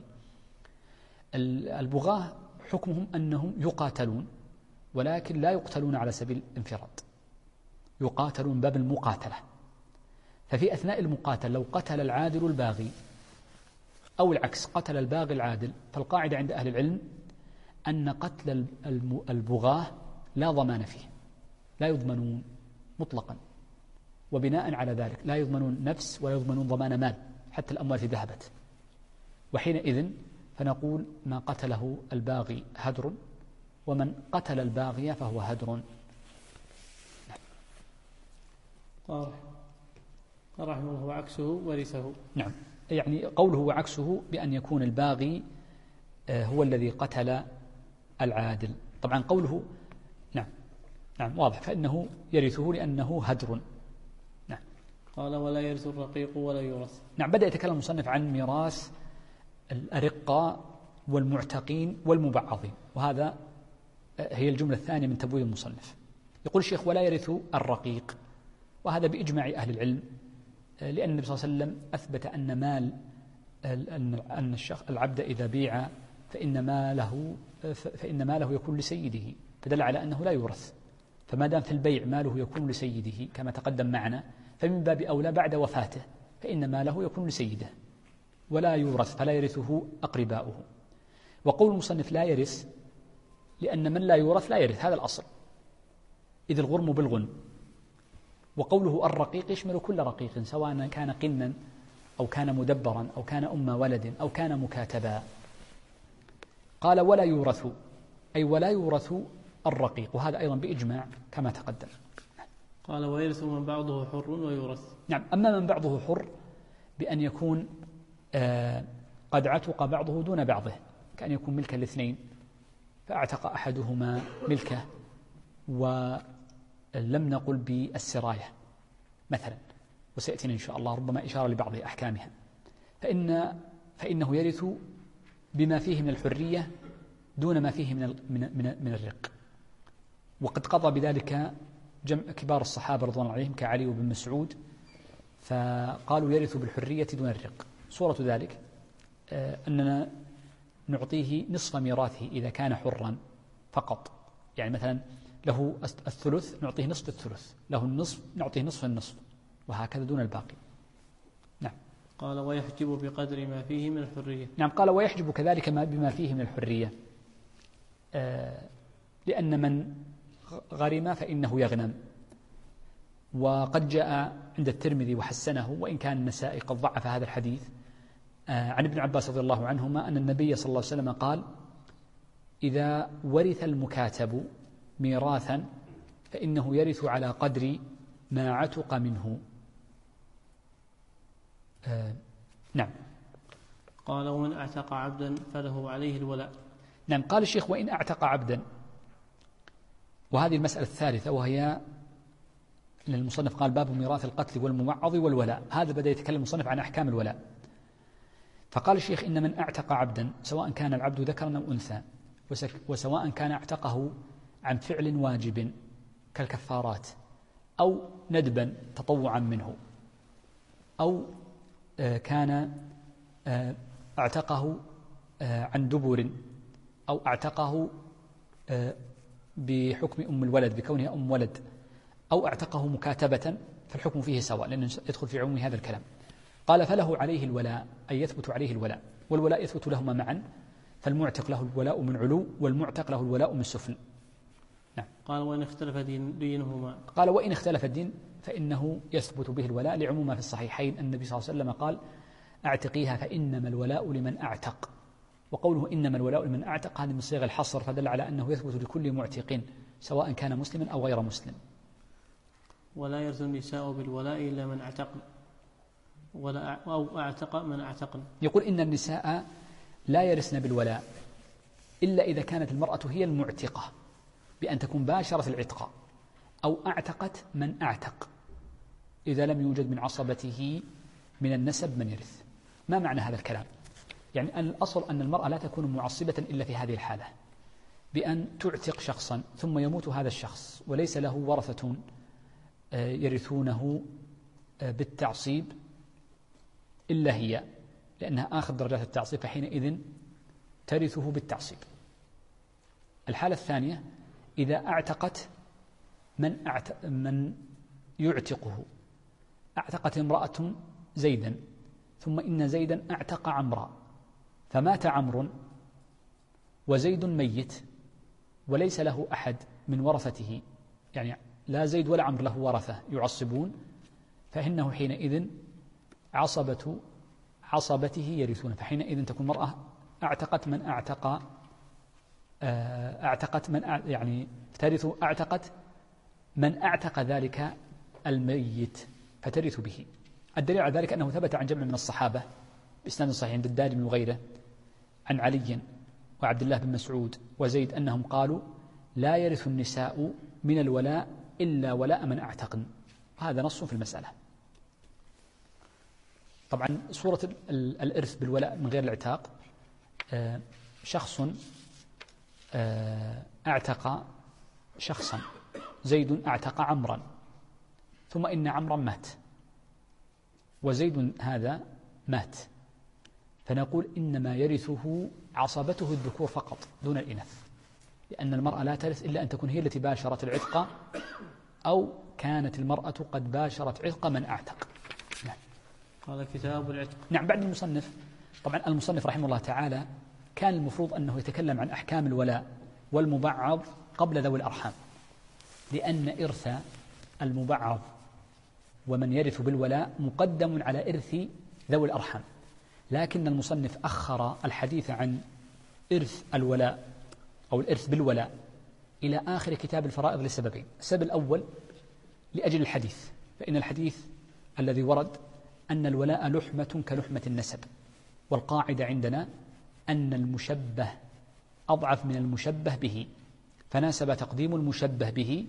البغاة حكمهم أنهم يقاتلون، ولكن لا يقتلون على سبيل الانفراد، يقاتلون باب المقاتلة. ففي أثناء المقاتل لو قتل العادل الباغي أو العكس قتل الباغي العادل، فالقاعدة عند أهل العلم أن قتل البغاة لا ضمان فيه، لا يضمنون مطلقا، وبناء على ذلك لا يضمنون نفس ولا يضمنون ضمان مال حتى الأموال ذهبت، وحينئذ فنقول ما قتله الباغي هدر، ومن قتل الباغي فهو هدر. قال رحمه الله: وعكسه ورثه. نعم. يعني قوله وعكسه بأن يكون الباغي هو الذي قتل العادل. طبعا قوله نعم واضح، فإنه يرثه لأنه هدر. نعم. قال ولا يرث الرقيق ولا يورث. نعم. بدأ يتكلم المصنف عن ميراث الأرقاء والمعتقين والمبعضين، وهذا هي الجملة الثانية من تبويب المصنف. يقول الشيخ ولا يرث الرقيق، وهذا بإجماع أهل العلم، لأن النبي صلى الله عليه وسلم أثبت أن مال أن العبد إذا بيع فإن ماله يكون لسيده، فدل على أنه لا يورث. فما دام في البيع ماله يكون لسيده كما تقدم معنا، فمن باب أولى بعد وفاته فإن ماله يكون لسيده ولا يورث، فلا يرثه أقرباؤه. وقول المصنف لا يرث لأن من لا يورث لا يرث، هذا الأصل، إذ الغرم بالغنم. وقوله الرقيق يشمل كل رقيق، سواء كان قنا أو كان مدبرا أو كان أم ولد أو كان مكاتبا. قال ولا يورث، أي ولا يورث الرقيق، وهذا أيضا بإجماع كما تقدم. قال ويرث من بعضه حر ويورث. نعم. أما من بعضه حر بأن يكون قد عتق بعضه دون بعضه، كأن يكون ملكا الاثنين، فاعتق أحدهما ملكه ولم نقل بالسراية مثلا، وسيأتينا إن شاء الله ربما إشارة لبعض أحكامها، فإنه يرث بما فيه من الحرية دون ما فيه من الرق. وقد قضى بذلك كبار الصحابة رضوان الله عليهم كعلي وابن مسعود، فقالوا يرث بالحرية دون الرق. صورة ذلك أننا نعطيه نصف ميراثه إذا كان حرا فقط، يعني مثلا له الثلث نعطيه نصف الثلث، له النصف نعطيه نصف النصف، وهكذا دون الباقي. نعم. قال ويحجب بقدر ما فيه من الحرية. نعم. قال ويحجب كذلك بما فيه من الحرية، لأن من غرم فإنه يغنم. وقد جاء عند الترمذي وحسنه، وإن كان النسائي قد ضعف هذا الحديث، عن ابن عباس رضي الله عنهما أن النبي صلى الله عليه وسلم قال إذا ورث المكاتب ميراثا فإنه يرث على قدر ما عتق منه. نعم. قال ومن اعتق عبدا فله عليه الولاء. نعم. قال الشيخ وإن اعتق عبدا، وهذه المسألة الثالثة، وهي المصنف قال باب ميراث القتل والموعظ والولاء. هذا بدأ يتكلم المصنف عن أحكام الولاء. فقال الشيخ إن من اعتق عبدا، سواء كان العبد ذكرا أو أنثى، وسواء كان اعتقه عن فعل واجب كالكفارات، أو ندبا تطوعا منه، أو كان اعتقه عن دبر، أو اعتقه بحكم أم الولد بكونها أم ولد، أو اعتقه مكاتبة، فالحكم فيه سواء لأنه يدخل في عموم هذا الكلام. قال فله عليه الولاء، أي يثبت عليه الولاء، والولاء يثبت لهما معا، فالمعتق له الولاء من علو والمعتق له الولاء من سفل. نعم. قال وإن اختلف دينهما. قال وإن اختلف الدين فإنه يثبت به الولاء لعموم ما في الصحيحين. النبي صلى الله عليه وسلم قال اعتقيها فإنما الولاء لمن اعتق. وقوله إنما الولاء لمن اعتق هذا من صيغ الحصر، فدل على أنه يثبت لكل معتق سواء كان مسلما أو غير مسلم. ولا يرث النساء بالولاء إلا من اعتقن أو اعتق من اعتقن. يقول إن النساء لا يرثن بالولاء إلا إذا كانت المرأة هي المعتقة بأن تكون باشرة العتق، أو اعتقت من اعتق، إذا لم يوجد من عصبته من النسب من يرث. ما معنى هذا الكلام؟ يعني الأصل أن المرأة لا تكون معصبة إلا في هذه الحالة، بأن تعتق شخصا ثم يموت هذا الشخص وليس له ورثة يرثونه بالتعصيب إلا هي، لأنها آخر درجات التعصيب، فحينئذ ترثه بالتعصيب. الحالة الثانية إذا اعتقت من يعتقه. اعتقت امرأة زيدا، ثم إن زيدا اعتق عمرا، فمات عمرو وزيد ميت وليس له أحد من ورثته، يعني لا زيد ولا عمرو له ورثة يعصبون، فإنه حينئذ عصبته يرثون. فحينئذ تكون المرأة اعتقت من يعني ترث، اعتقت من اعتق ذلك الميت فترث به. الدليل على ذلك أنه ثبت عن جمع من الصحابة بإسناد صحيح عند الدارمي وغيره عن علي وعبد الله بن مسعود وزيد أنهم قالوا لا يرث النساء من الولاء إلا ولاء من أعتقن. هذا نص في المسألة. طبعا صورة الإرث بالولاء من غير العتاق، شخص أعتق شخصا، زيد أعتق عمرا، ثم إن عمرا مات وزيد هذا مات، فنقول إنما يرثه عصبته الذكور فقط دون الإناث، لأن المرأة لا ترث إلا أن تكون هي التي باشرت العتق أو كانت المرأة قد باشرت عتق من أعتق. نعم. قال كتاب العتق. نعم. بعد المصنف، طبعا المصنف رحمه الله تعالى كان المفروض أنه يتكلم عن أحكام الولاء والمبعض قبل ذوي الأرحام، لأن إرث المبعض ومن يرث بالولاء مقدم على إرث ذوي الأرحام، لكن المصنف أخر الحديث عن إرث الولاء أو الإرث بالولاء إلى آخر كتاب الفرائض لسببين. السبب الأول لأجل الحديث، فإن الحديث الذي ورد أن الولاء لحمة كلحمة النسب، والقاعدة عندنا أن المشبه أضعف من المشبه به، فناسب تقديم المشبه به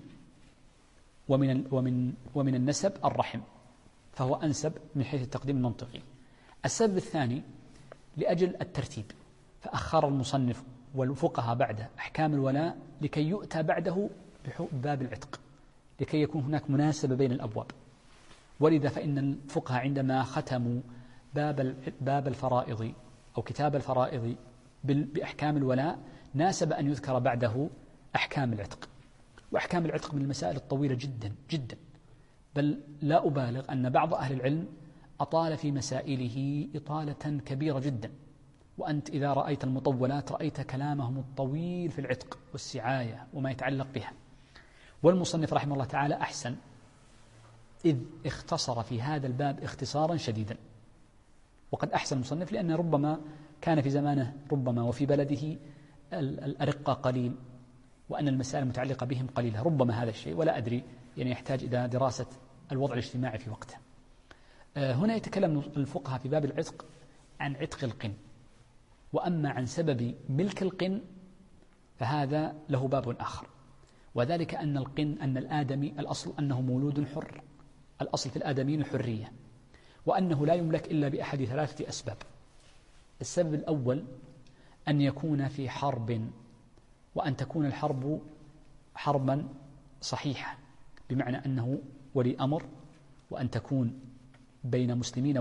ومن النسب الرحم، فهو أنسب من حيث التقديم المنطقي. السبب الثاني لأجل الترتيب، فأخر المصنف والفقهاء بعد أحكام الولاء لكي يؤتى بعده بباب العتق، لكي يكون هناك مناسبة بين الأبواب. ولذا فإن الفقهاء عندما ختموا باب الفرائض أو كتاب الفرائض بأحكام الولاء ناسب أن يذكر بعده أحكام العتق. وأحكام العتق من المسائل الطويلة جدا جدا، بل لا أبالغ أن بعض أهل العلم أطال في مسائله إطالة كبيرة جدا، وأنت إذا رأيت المطولات رأيت كلامهم الطويل في العتق والسعاية وما يتعلق بها. والمصنف رحمه الله تعالى أحسن، إذ اختصر في هذا الباب اختصارا شديدا. وقد أحسن المصنف لأن ربما كان في زمانه ربما وفي بلده الأرقة قليل، وأن المسائل المتعلقة بهم قليلة، ربما هذا الشيء، ولا أدري، يعني يحتاج إلى دراسة الوضع الاجتماعي في وقته. هنا يتكلم الفقهاء في باب العتق عن عتق القن، وأما عن سبب ملك القن فهذا له باب آخر، وذلك أن القن أن الآدمي الأصل أنه مولود حر، الأصل في الآدميين الحرية، وأنه لا يملك إلا بأحد ثلاثة أسباب. السبب الأول أن يكون في حرب، وأن تكون الحرب حربا صحيحة، بمعنى أنه ولي أمر، وأن تكون بين مسلمين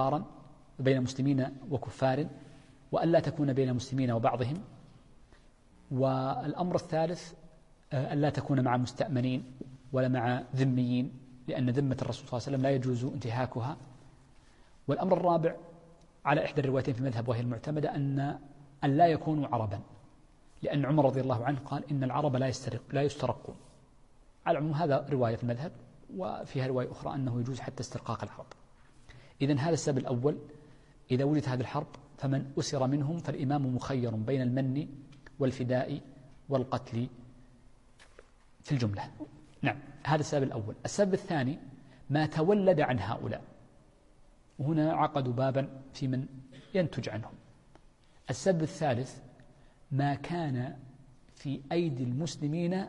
وكفار، وأن لا تكون بين مسلمين وبعضهم. والأمر الثالث أن لا تكون مع مستأمنين ولا مع ذميين، لأن ذمة الرسول صلى الله عليه وسلم لا يجوز انتهاكها. والأمر الرابع على إحدى الروايتين في المذهب وهي المعتمدة أن لا يكونوا عربا، لأن عمر رضي الله عنه قال إن العرب لا يسترقون. على العموم هذا رواية في المذهب، وفيها رواية أخرى أنه يجوز حتى استرقاق العرب. إذن هذا السبب الأول، إذا وجدت هذه الحرب فمن أسر منهم فالإمام مخير بين المن والفداء والقتل في الجملة. نعم، هذا السبب الأول. السبب الثاني ما تولد عن هؤلاء، وهنا عقدوا بابا في من ينتج عنهم. السبب الثالث ما كان في أيدي المسلمين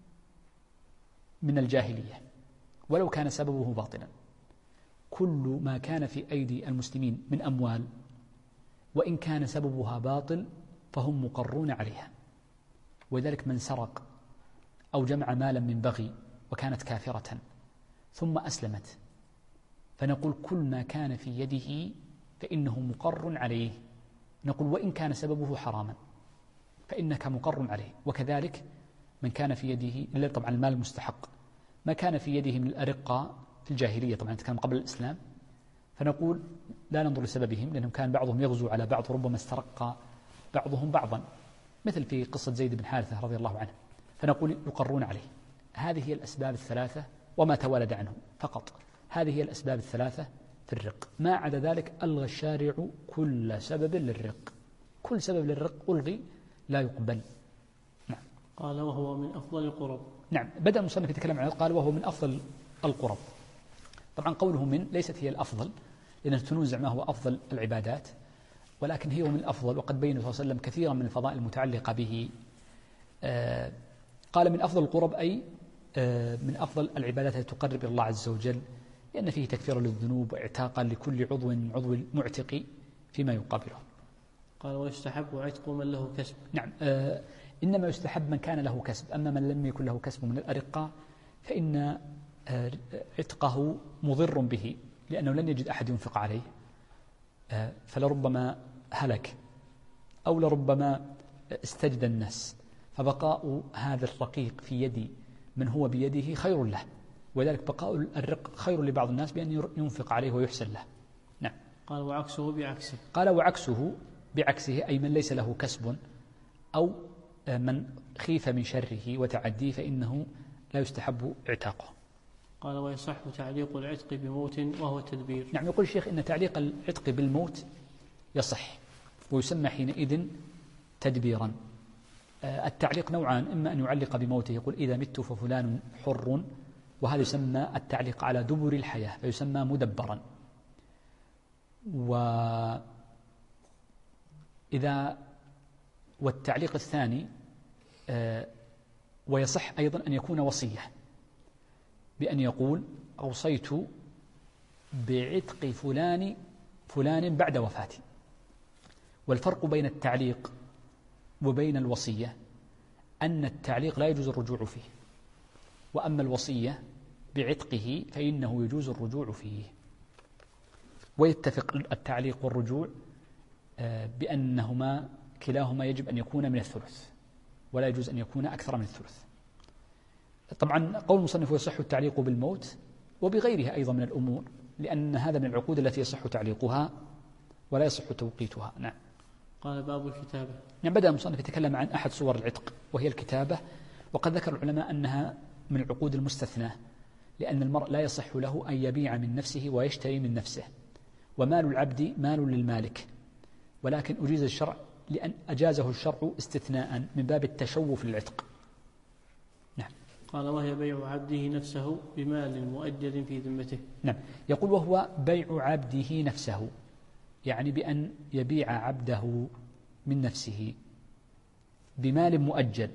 من الجاهلية ولو كان سببه باطلا. كل ما كان في أيدي المسلمين من أموال وإن كان سببها باطل فهم مقرون عليها. وذلك من سرق أو جمع مالا من بغي وكانت كافرة ثم أسلمت، فنقول كل ما كان في يده فإنه مقر عليه، نقول وإن كان سببه حراما فإنك مقر عليه. وكذلك من كان في يده، إلا طبعا المال المستحق، ما كان في يده من الأرقة في الجاهلية، طبعا كان قبل الإسلام، فنقول لا ننظر لسببهم، لأنهم كان بعضهم يغزو على بعض، ربما استرق بعضهم بعضا، مثل في قصة زيد بن حارثة رضي الله عنه، فنقول يقرون عليه. هذه هي الأسباب الثلاثة وما تولد عنهم فقط، هذه هي الأسباب الثلاثة في الرق. ما عدا ذلك ألغى الشارع كل سبب للرق، كل سبب للرق ألغي لا يقبل. نعم. قال وهو من أفضل القرب. نعم، بدأ المصنف يتكلم عنه، قال وهو من أفضل القرب. طبعا قوله من ليست هي الأفضل، لأن التنوزع ما هو أفضل العبادات، ولكن هي من الأفضل، وقد بين صلى الله عليه وسلم كثيرا من الفضائل المتعلقة به. قال من أفضل القرب أي من أفضل العبادات التي تقرب إلى الله عز وجل، لأن فيه تكفيرا للذنوب وإعتاقا لكل عضو من عضو المعتق فيما يقابله. قال ويستحب عتق من له كسب. نعم، إنما يستحب من كان له كسب، أما من لم يكن له كسب من الأرقة فإن عتقه مضر به، لأنه لن يجد أحد ينفق عليه، فلربما هلك أو لربما استجد الناس، فبقاء هذا الرقيق في يد من هو بيده خير له، وذلك بقاء الرق خير لبعض الناس بأن ينفق عليه ويحسن له. نعم. قال وعكسه بعكسه. قال وعكسه بعكسه أي من ليس له كسب أو من خيف من شره وتعديه فإنه لا يستحب اعتاقه. قال ويصح تعليق العتق بموت وهو التدبير. نعم، يقول الشيخ إن تعليق العتق بالموت يصح ويسمى حينئذ تدبيرا. التعليق نوعان، إما أن يعلق بموته، يقول إذا مت ففلان حر، وهذا يسمى التعليق على دبر الحياة فيسمى مدبرا. والتعليق الثاني ويصح أيضا أن يكون وصية، بأن يقول أوصيت بعتق فلان بعد وفاتي. والفرق بين التعليق وبين الوصية أن التعليق لا يجوز الرجوع فيه، وأما الوصية بعتقه فإنه يجوز الرجوع فيه. ويتفق التعليق والرجوع بأنهما كلاهما يجب أن يكون من الثلث، ولا يجوز أن يكون أكثر من الثلث. طبعا قول المصنف يصح التعليق بالموت وبغيرها أيضا من الأمور، لأن هذا من العقود التي يصح تعليقها ولا يصح توقيتها. نعم. قال باب الكتابة. نعم، بدأ المصنف يتكلم عن أحد صور العتق وهي الكتابة، وقد ذكر العلماء أنها من العقود المستثناة، لأن المرء لا يصح له أن يبيع من نفسه ويشتري من نفسه، ومال العبد مال للمالك، ولكن أجيز الشرع لأن أجازه الشرع استثناء من باب التشوف للعتق. نعم. قال وهي بيع عبده نفسه بمال مؤجل في ذمته. نعم، يقول وهو بيع عبده نفسه، يعني بأن يبيع عبده من نفسه بمال مؤجل.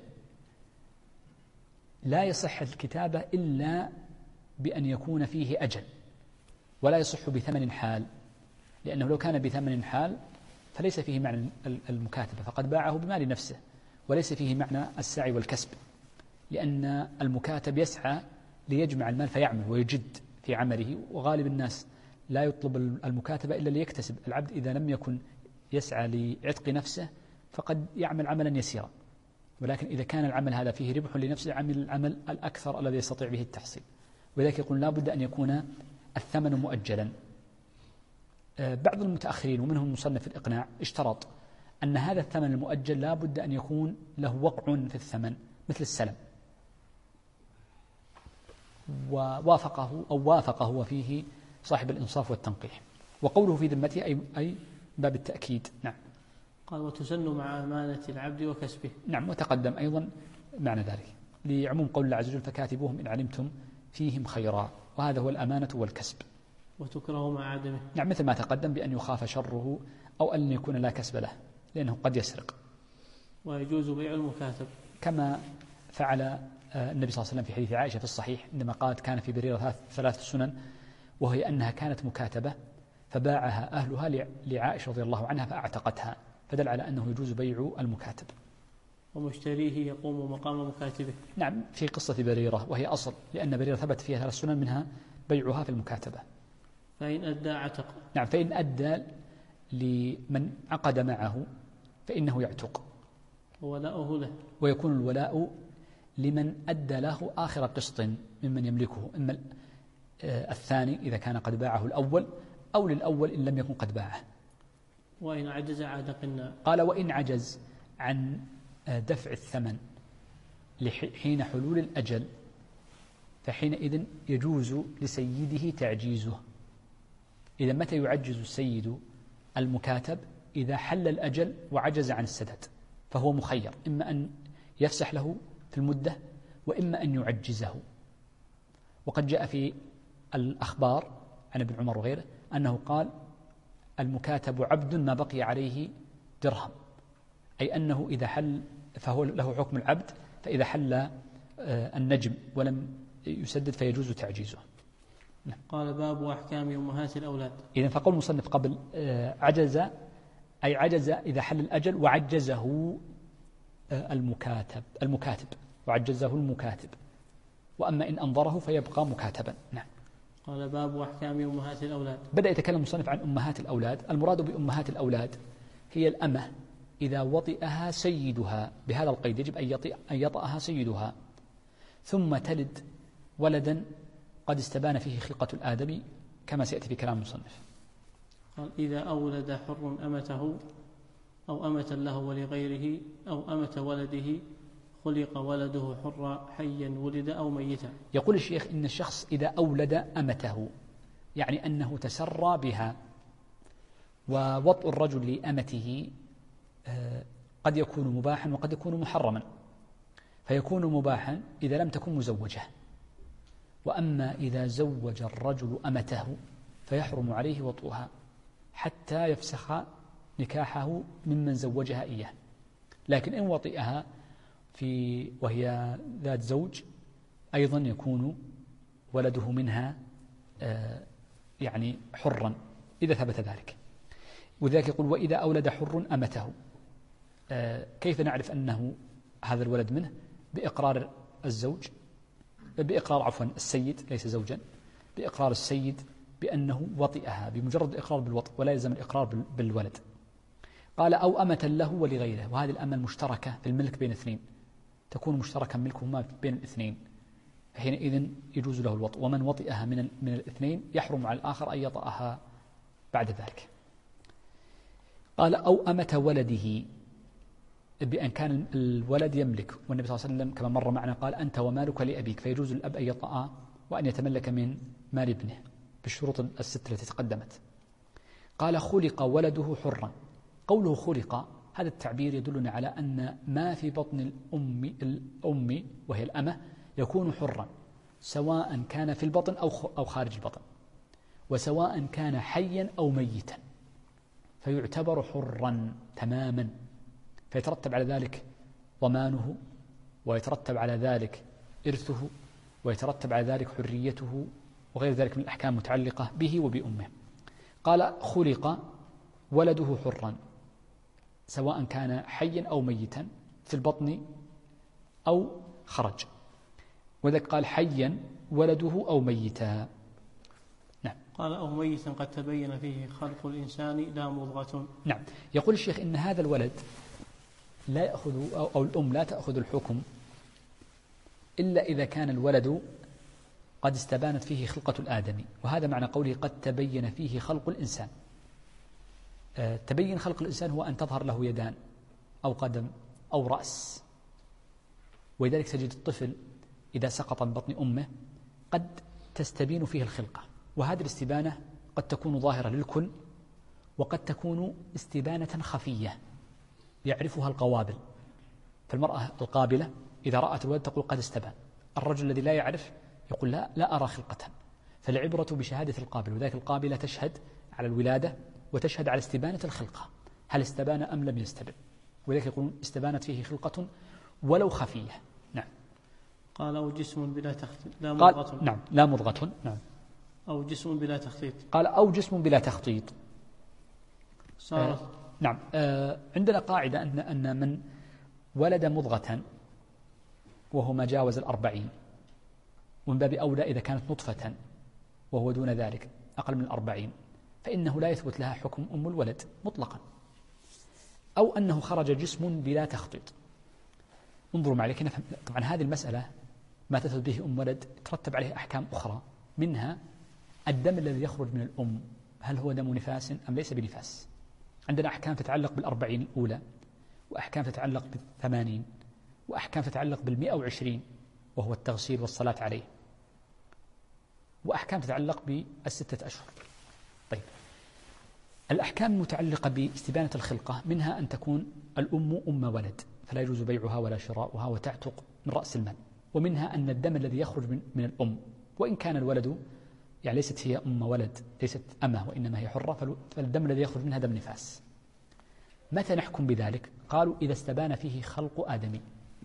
لا يصح الكتابة إلا بأن يكون فيه أجل، ولا يصح بثمن حال، لأنه لو كان بثمن حال فليس فيه معنى المكاتبة، فقد باعه بمال نفسه، وليس فيه معنى السعي والكسب، لأن المكاتب يسعى ليجمع المال فيعمل ويجد في عمله، وغالب الناس لا يطلب المكاتبة إلا ليكتسب. العبد إذا لم يكن يسعى لعتق نفسه فقد يعمل عملا يسيرا، ولكن إذا كان العمل هذا فيه ربح لنفسه عمل العمل الأكثر الذي يستطيع به التحصيل، ولذلك يقول لا بد أن يكون الثمن مؤجلا. بعض المتأخرين ومنهم المصنف في الإقناع اشترط أن هذا الثمن المؤجل لا بد أن يكون له وقع في الثمن مثل السلم، وافقه وفيه صاحب الإنصاف والتنقيح. وقوله في ذمته أي باب التأكيد. نعم. قال وتسن مع أمانة العبد وكسبه. نعم، وتقدم أيضا معنى ذلك لعموم قول الله عز وجل فكاتبوهم إن علمتم فيهم خيرا، وهذا هو الأمانة والكسب. وتكره مع عدمه. نعم، مثل ما تقدم بأن يخاف شره أو أن يكون لا كسب له لأنه قد يسرق. ويجوز بيع المكاتب كما فعل النبي صلى الله عليه وسلم في حديث عائشة في الصحيح عندما قالت كان في بريرة 3 سنن، وهي أنها كانت مكاتبة فباعها أهلها لعائشة رضي الله عنها فأعتقتها، فدل على أنه يجوز بيع المكاتب. ومشتريه يقوم مقام مكاتبه. نعم، في قصة بريرة وهي أصل، لأن بريرة ثبت فيها 3 سنن منها بيعها في المكاتبة. فإن أدى عتق. نعم، فإن أدى لمن عقد معه فإنه يعتق، وولاؤه له، ويكون الولاء لمن أدى له آخر قسط ممن يملكه، إما الثاني إذا كان قد باعه الأول أو للأول إن لم يكن قد باعه. وإن عجز عاد قلنا. قال وإن عجز عن دفع الثمن حين حلول الأجل فحينئذ يجوز لسيده تعجيزه. إذا متى يعجز السيد المكاتب؟ إذا حل الأجل وعجز عن السداد، فهو مخير، إما أن يفسح له في المدة وإما أن يعجزه. وقد جاء في الأخبار عن ابن عمر وغيره أنه قال المكاتب عبد ما بقي عليه درهم، أي أنه إذا حل فهو له حكم العبد، فإذا حل النجم ولم يسدد فيجوز تعجيزه. قال باب أحكام أمهات الأولاد. إذن فقول المصنف قبل عجز، أي عجز إذا حل الأجل وعجزه المكاتب وعجزه المكاتب، وأما إن أنظره فيبقى مكاتبا. نعم. قال باب أحكام أمهات الأولاد. بدأ يتكلم المصنف عن أمهات الأولاد. المراد بأمهات الأولاد هي الأمة إذا وطئها سيدها، بهذا القيد يجب أن يطأها سيدها ثم تلد ولدا قد استبان فيه خلقة الآدمي كما سيأتي في كلام المصنف. قال إذا أولد حر أمته أو أمة له ولغيره أو أمة ولده خلق ولده حرا حيا ولد أو ميتا. يقول الشيخ إن الشخص إذا أولد أمته يعني أنه تسرى بها، ووطء الرجل لأمته قد يكون مباحا وقد يكون محرما، فيكون مباحا إذا لم تكن مزوجة، وأما إذا زوج الرجل أمته فيحرم عليه وطئها حتى يفسخ نكاحه ممن زوجها إياه. لكن إن وطئها وهي ذات زوج أيضا يكون ولده منها يعني حرا إذا ثبت ذلك. وذلك يقول وإذا أولد حر أمته. كيف نعرف أنه هذا الولد منه؟ بإقرار الزوج، بإقرار السيد ليس زوجا، بإقرار السيد بأنه وطئها، بمجرد الإقرار بالوطء، ولا يلزم الإقرار بالولد. قال أو أمة له ولغيره، وهذه الأمة المشتركة في الملك بين اثنين، تكون مشتركا ملكهما بين الاثنين، حينئذ يجوز له الوطء، ومن وطئها من الاثنين يحرم على الآخر أن يطأها بعد ذلك. قال أو أمة ولده، بأن كان الولد يملك، والنبي صلى الله عليه وسلم كما مر معنا قال أنت ومالك لأبيك، فيجوز الأب أن يطأ وأن يتملك من مال ابنه بالشروط الست التي تقدمت. قال خلق ولده حرا. قوله خلق هذا التعبير يدلنا على أن ما في بطن الأم وهي الأمة يكون حرا، سواء كان في البطن أو خارج البطن، وسواء كان حيا أو ميتا، فيعتبر حرا تماما، فيترتب على ذلك ضمانه، ويترتب على ذلك إرثه، ويترتب على ذلك حريته، وغير ذلك من الأحكام المتعلقة به وبأمه. قال خلق ولده حرا سواء كان حيا أو ميتا في البطن أو خرج، وذلك قال حيا ولده أو ميتا. نعم. قال أو ميتا قد تبين فيه خلق الإنسان لا مضغة. نعم. يقول الشيخ إن هذا الولد لا يأخذ أو الأم لا تأخذ الحكم إلا إذا كان الولد قد استبانت فيه خلقة الآدمي، وهذا معنى قوله قد تبين فيه خلق الإنسان. تبين خلق الإنسان هو أن تظهر له يدان أو قدم أو رأس، ولذلك تجد الطفل إذا سقط من بطن أمه قد تستبين فيه الخلقة، وهذه الاستبانة قد تكون ظاهرة للكل، وقد تكون استبانة خفية يعرفها القوابل. فالمرأة القابلة إذا رأت الولد تقول قد استبان، الرجل الذي لا يعرف يقول لا أرى خلقة. فالعبرة بشهادة القابل، وذلك القابلة تشهد على الولادة وتشهد على استبانة الخلقة، هل استبان أم لم يستبن، وذلك يقولون استبانت فيه خلقة ولو خفية. نعم. قال أو جسم بلا تخطيط لا مضغة. نعم لا مضغة. نعم. أو جسم بلا تخطيط. قال أو جسم بلا تخطيط. نعم. عندنا قاعدة أن من ولد مضغة وهو ما جاوز 40، ومن باب أولى إذا كانت نطفة وهو دون ذلك أقل من 40، فإنه لا يثبت لها حكم أم الولد مطلقا. أو أنه خرج جسم بلا تخطيط. انظروا معي لكن نفهم طبعا هذه المسألة ما تثبت به أم ولد ترتب عليه أحكام أخرى، منها الدم الذي يخرج من الأم هل هو دم نفاس أم ليس بنفاس. عندنا أحكام تتعلق بال40 الأولى، وأحكام تتعلق بال80، وأحكام تتعلق بال120 وهو التغسيل والصلاة عليه، وأحكام تتعلق بال6 أشهر. طيب الأحكام المتعلقة باستبانة الخلقة منها أن تكون الأم أم ولد فلا يجوز بيعها ولا شراؤها وتعتق من رأس المال، ومنها أن الدم الذي يخرج من الأم وإن كان الولد يعني ليست هي أم ولد، ليست أمة وإنما هي حرة، فالدم الذي يخرج منها دم نفاس. متى نحكم بذلك؟ قالوا إذا استبان فيه خلق آدمي.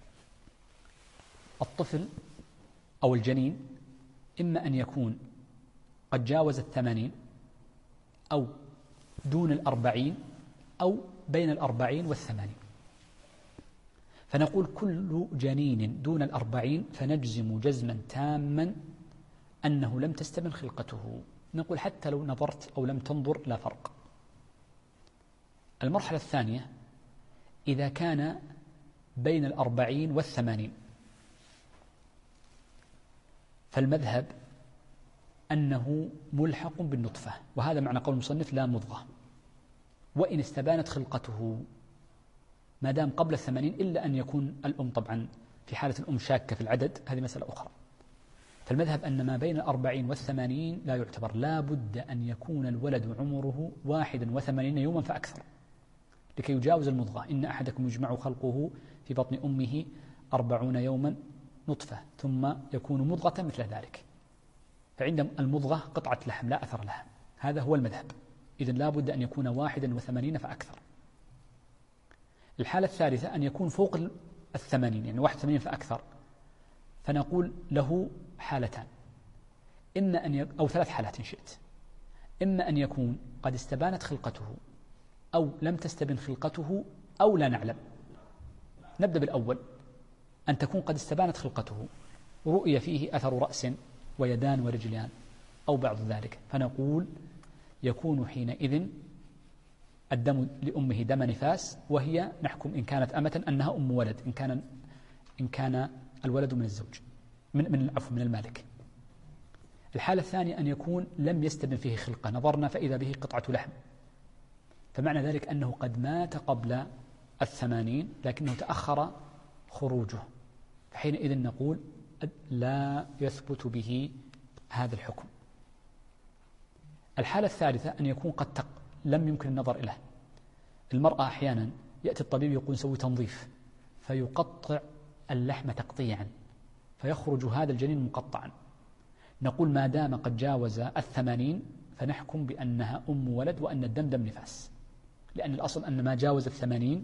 الطفل أو الجنين إما أن يكون قد جاوز 80 أو دون 40 أو بين 40 و80. فنقول كل جنين دون 40 فنجزم جزما تاما أنه لم تستبن خلقته. نقول حتى لو نظرت أو لم تنظر لا فرق. المرحلة الثانية إذا كان بين 40 و80 فالمذهب أنه ملحق بالنطفة، وهذا معنى قول المصنف لا مضغة، وإن استبانت خلقته ما دام قبل 80، إلا أن يكون الأم طبعا في حالة الأم شاكة في العدد، هذه مسألة أخرى. فالمذهب أن ما بين 40 و80 لا يعتبر، لا بد أن يكون الولد عمره 81 يوما فأكثر لكي يجاوز المضغة. إن أحدكم يجمع خلقه في بطن أمه 40 يوما نطفة ثم يكون مضغة مثل ذلك. فعند المضغة قطعة لحم لا أثر لها، هذا هو المذهب. إذن لا بد أن يكون 81 فأكثر. الحالة الثالثة أن يكون فوق 80 يعني 81 فأكثر، فنقول له حالتان، إما أن أو 3 حالات إن شئت. إما أن يكون قد استبانت خلقته أو لم تستبن خلقته أو لا نعلم. نبدأ بالأول، أن تكون قد استبانت خلقته ورؤية فيه أثر رأس ويدان ورجلان أو بعض ذلك، فنقول يكون حينئذ الدم لأمه دم نفاس، وهي نحكم إن كانت أمة أنها أم ولد، إن كان الولد من الزوج من المالك. الحالة الثانية أن يكون لم يستبن فيه خلقة، نظرنا فإذا به قطعة لحم، فمعنى ذلك أنه قد مات قبل 80 لكنه تأخر خروجه، فحينئذ نقول لا يثبت به هذا الحكم. الحالة الثالثة أن يكون قد لم يمكن النظر إليه. المرأة أحيانا يأتي الطبيب يقول سوي تنظيف فيقطع اللحم تقطيعا فيخرج هذا الجنين مقطعا. نقول ما دام قد جاوز 80 فنحكم بأنها أم ولد وأن الدم دم نفاس، لأن الأصل أن ما جاوز 80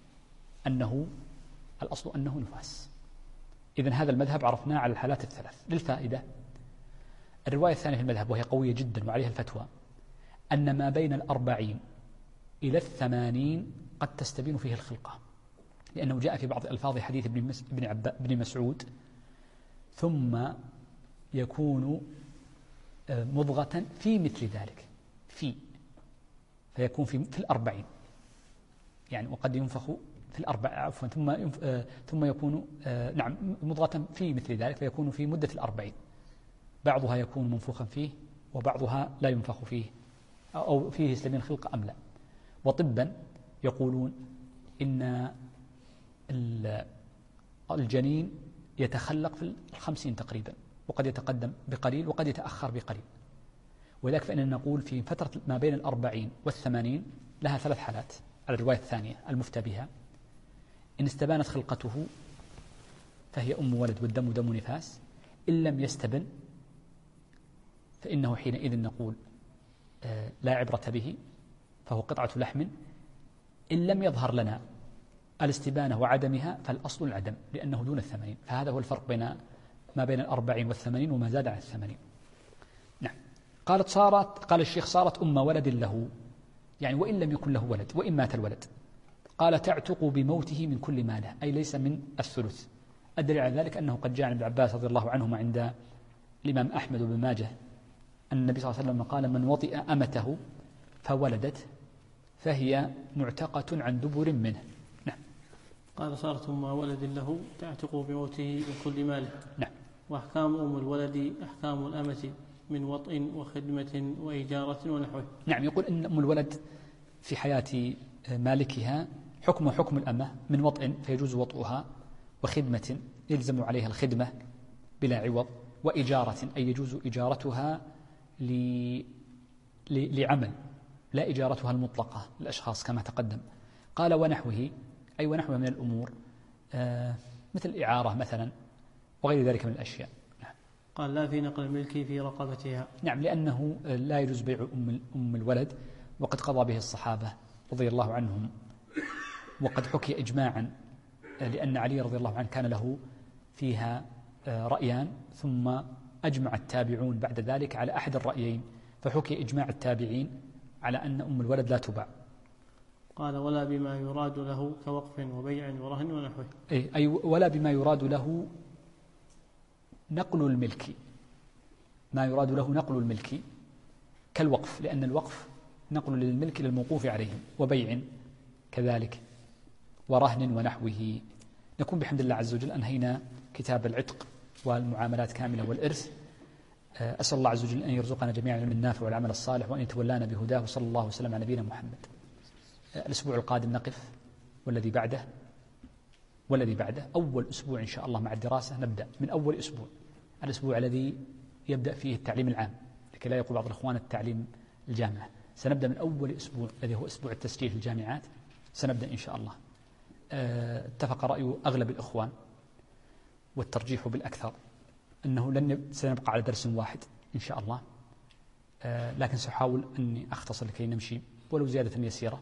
الأصل أنه نفاس. إذن هذا المذهب عرفناه على الحالات الثلاث. للفائدة، الرواية الثانية في المذهب وهي قوية جدا وعليها الفتوى أن ما بين 40 إلى 80 قد تستبين فيه الخلقة، لأنه جاء في بعض ألفاظ حديث ابن مسعود ثم يكون مضغة في مثل ذلك فيكون في 40 يعني، وقد ينفخ في 40 عفوا ثم يكون مضغة في مثل ذلك فيكون في مدة 40. بعضها يكون منفوخا فيه وبعضها لا ينفخ فيه أو فيه يستبين الخلقة أم لا. وطبا يقولون إن الجنين يتخلق في 50 تقريبا، وقد يتقدم بقليل وقد يتأخر بقليل، ولذلك فإننا نقول في فترة ما بين 40 و80 لها 3 حالات على الرواية الثانية المفتى بها. إن استبانت خلقته فهي أم ولد والدم دم نفاس، إن لم يستبن فإنه حينئذ نقول لا عبرة به فهو قطعة لحم. إن لم يظهر لنا الاستبانة وعدمها فالأصل العدم لأنه دون 80، فهذا هو الفرق بين ما بين 40 و80 وما زاد عن 80. نعم. قال الشيخ صارت أم ولد له، يعني وإن لم يكن له ولد وإن مات الولد. قال تعتق بموته من كل ماله، أي ليس من الثلث. الدليل على ذلك أنه قد جاء عن ابن عباس رضي الله عنهما عند الإمام أحمد بن ماجه أن النبي صلى الله عليه وسلم قال من وطئ أمته فولدت فهي معتقة عن دبر منه. نعم. قال صارت أم ولد له تعتق بموته من كل ماله. نعم. وأحكام أم الولد أحكام الأمة من وطء وخدمة وإجارة ونحوه. نعم. يقول إن أم الولد في حياة مالكها حكم الأمة من وطء فيجوز وطئها، وخدمة يلزم عليها الخدمة بلا عوض، وإجارة أي يجوز إجارتها لعمل لا إجارتها المطلقة للأشخاص كما تقدم. قال ونحوه أي ونحوه من الأمور مثل الإعارة مثلا وغير ذلك من الأشياء. قال لا في نقل الملك في رقبتها. نعم، لأنه لا يجوز بيع أم الولد، وقد قضى به الصحابة رضي الله عنهم، وقد حكي إجماعا لأن علي رضي الله عنه كان له فيها رأيان، ثم أجمع التابعون بعد ذلك على أحد الرأيين، فحكي إجماع التابعين على أن أم الولد لا تباع. قال ولا بما يراد له كوقف وبيع ورهن ونحوه. أي ولا بما يراد له نقل الملك، ما يراد له نقل الملك كالوقف، لأن الوقف نقل للملك للموقوف عليه، وبيع كذلك، ورهن ونحوه. نكون بحمد الله عز وجل أنهينا كتاب العتق والمعاملات كاملة والإرث. أسأل الله عز وجل أن يرزقنا جميعا العلم النافع والعمل الصالح، وأن يتولانا بهداه، وصلى الله وسلم على نبينا محمد. الأسبوع القادم نقف، والذي بعده أول أسبوع إن شاء الله مع الدراسة نبدأ من أول أسبوع، الأسبوع الذي يبدأ فيه التعليم العام، لكي لا يقول بعض الإخوان التعليم الجامعة. سنبدأ من أول أسبوع الذي هو أسبوع التسجيل في الجامعات، سنبدأ إن شاء الله. اتفق رأي أغلب الإخوان والترجيح بالأكثر أنه سنبقى على درس واحد إن شاء الله، لكن سأحاول أني أختصر لكي نمشي ولو زيادة يسيرة.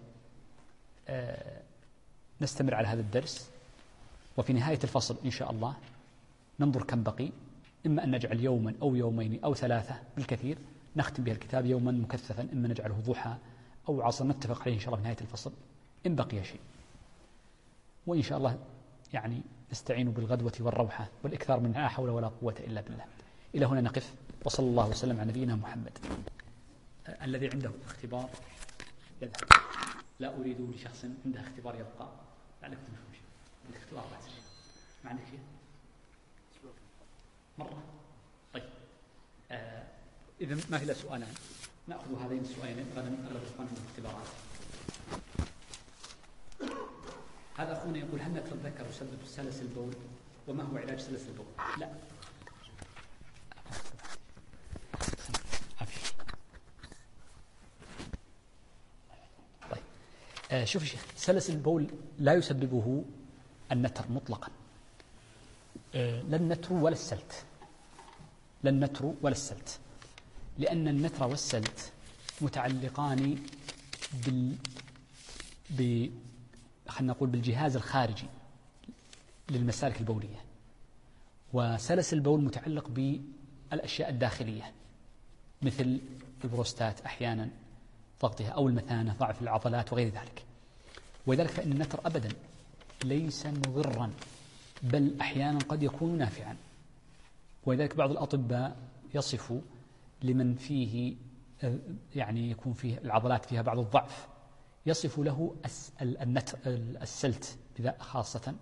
نستمر على هذا الدرس، وفي نهاية الفصل إن شاء الله ننظر كم بقي، إما أن نجعل يوما أو يومين أو 3 بالكثير نختم بها الكتاب يوما مكثفا، إما نجعله ضحى أو عصر، نتفق عليه إن شاء الله في نهاية الفصل إن بقي شيء. وإن شاء الله يعني نستعين بالغدوة والروحة والإكثار من لا حول ولا قوة إلا بالله. إلى هنا نقف، وصلى الله وسلم على نبينا محمد. الذي عنده اختبار يذهب، لا أريد لشخص عنده اختبار يبقى. لعلك تمشي الاختبار بعد ما عندك شيء مرة. طيب إذا ما في إلا سؤالان، نأخذ هذين السؤالين. غدا أغلب الإخوان عندهم اختبارات. هذا أخونا يقول هل نتر الذكر يسبب سلس البول، وما هو علاج سلس البول؟ لا. طيب شوف شيخ، سلس البول لا يسببه النتر مطلقا، لا النتر ولا السلت، لا النتر ولا السلت، لأن النتر والسلت متعلقان خلينا نقول بالجهاز الخارجي للمسالك البولية، وسلس البول متعلق بالأشياء الداخلية مثل البروستات أحيانا ضغطها، أو المثانة ضعف العضلات وغير ذلك. ولذلك فإن النتر أبدا ليس مضرا، بل أحيانا قد يكون نافعا. ولذلك بعض الأطباء يصف لمن فيه يعني يكون فيه العضلات فيها بعض الضعف، يصف له السلت خاصة،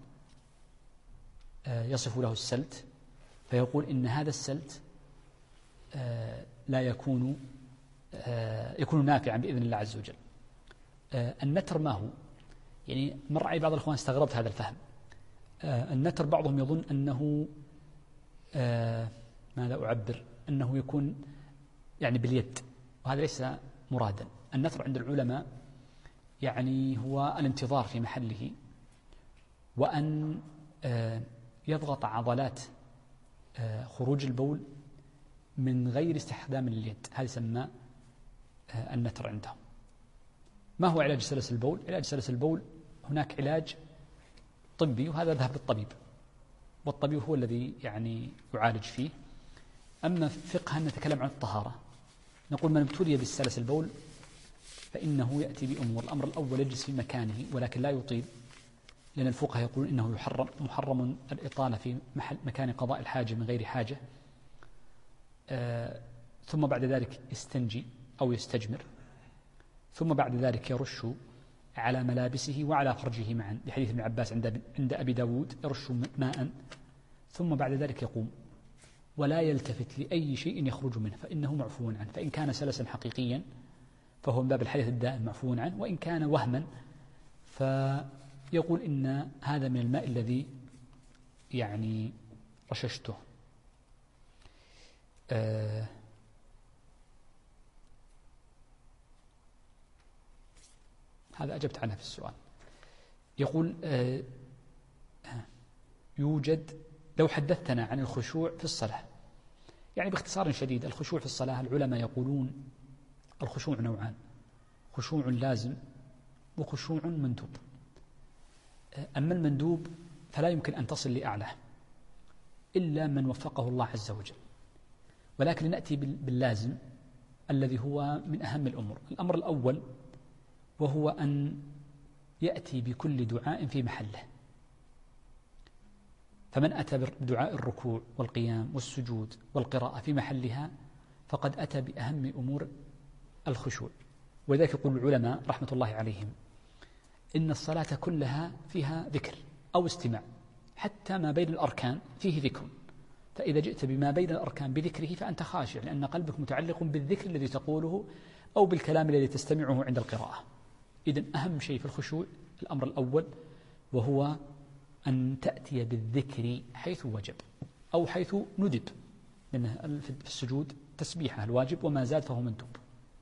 يصف له السلت، فيقول إن هذا السلت لا يكون نافعا بإذن الله عز وجل. النتر ما هو؟ يعني مر علي بعض الأخوان استغربت هذا الفهم. النتر بعضهم يظن أنه ماذا أعبر، أنه يكون يعني باليد، وهذا ليس مرادا. النتر عند العلماء يعني هو الانتظار في محله، وأن يضغط عضلات خروج البول من غير استخدام اليد، هذا يسمى النتر عندهم. ما هو علاج سلس البول؟ علاج سلس البول هناك علاج طبي، وهذا ذهب للطبيب، والطبيب هو الذي يعني يعالج فيه. أما فقها نتكلم عن الطهارة، نقول من ابتلي بالسلس البول فإنه يأتي بأمور. الأمر الأول يجلس في مكانه ولكن لا يطيل، لأن الفقهاء يقولون إنه محرم الإطالة في مكان قضاء الحاجة من غير حاجة. ثم بعد ذلك يستنجي أو يستجمر، ثم بعد ذلك يرش على ملابسه وعلى فرجه معا، لحديث ابن عباس عند أبي داود، يرش ماء، ثم بعد ذلك يقوم ولا يلتفت لأي شيء يخرج منه، فإنه معفو عنه. فإن كان سلسا حقيقيا فهو من باب الحديث الدائم معفو عنه، وإن كان وهما فيقول إن هذا من الماء الذي يعني رششته. هذا أجبت عنه في السؤال. يقول يوجد، لو حدثتنا عن الخشوع في الصلاة يعني باختصار شديد الخشوع في الصلاة العلماء يقولون الخشوع نوعان: خشوع لازم وخشوع مندوب. أما المندوب فلا يمكن أن تصل لأعلاه إلا من وفقه الله عز وجل، ولكن لنأتي باللازم الذي هو من أهم الأمور. الأمر الأول وهو أن يأتي بكل دعاء في محله، فمن أتى بدعاء الركوع والقيام والسجود والقراءة في محلها فقد أتى بأهم أمور الخشوع. ولذلك يقول العلماء رحمة الله عليهم إن الصلاة كلها فيها ذكر أو استماع، حتى ما بين الأركان فيه ذكر، فإذا جئت بما بين الأركان بذكره فأنت خاشع، لأن قلبك متعلق بالذكر الذي تقوله أو بالكلام الذي تستمعه عند القراءة. إذن أهم شيء في الخشوع الأمر الأول وهو أن تأتي بالذكر حيث وجب أو حيث ندب، لأن في السجود تسبيحة الواجب وما زاد فهو مندوب.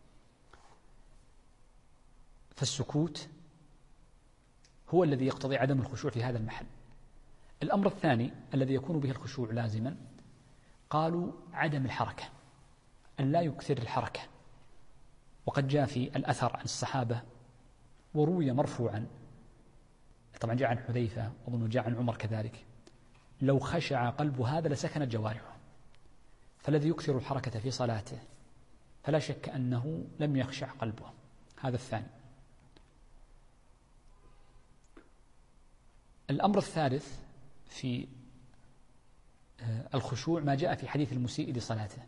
فالسكوت هو الذي يقتضي عدم الخشوع في هذا المحل. الأمر الثاني الذي يكون به الخشوع لازما قالوا عدم الحركة، أن لا يكثر الحركة. وقد جاء في الأثر عن الصحابة وروي مرفوعا، طبعا جاء عن حذيفة وأظن جاء عن عمر كذلك: لو خشع قلب هذا لسكنت جوارحه. فالذي يكثر الحركة في صلاته فلا شك أنه لم يخشع قلبه. هذا الثاني. الأمر الثالث في الخشوع ما جاء في حديث المسيء لصلاته،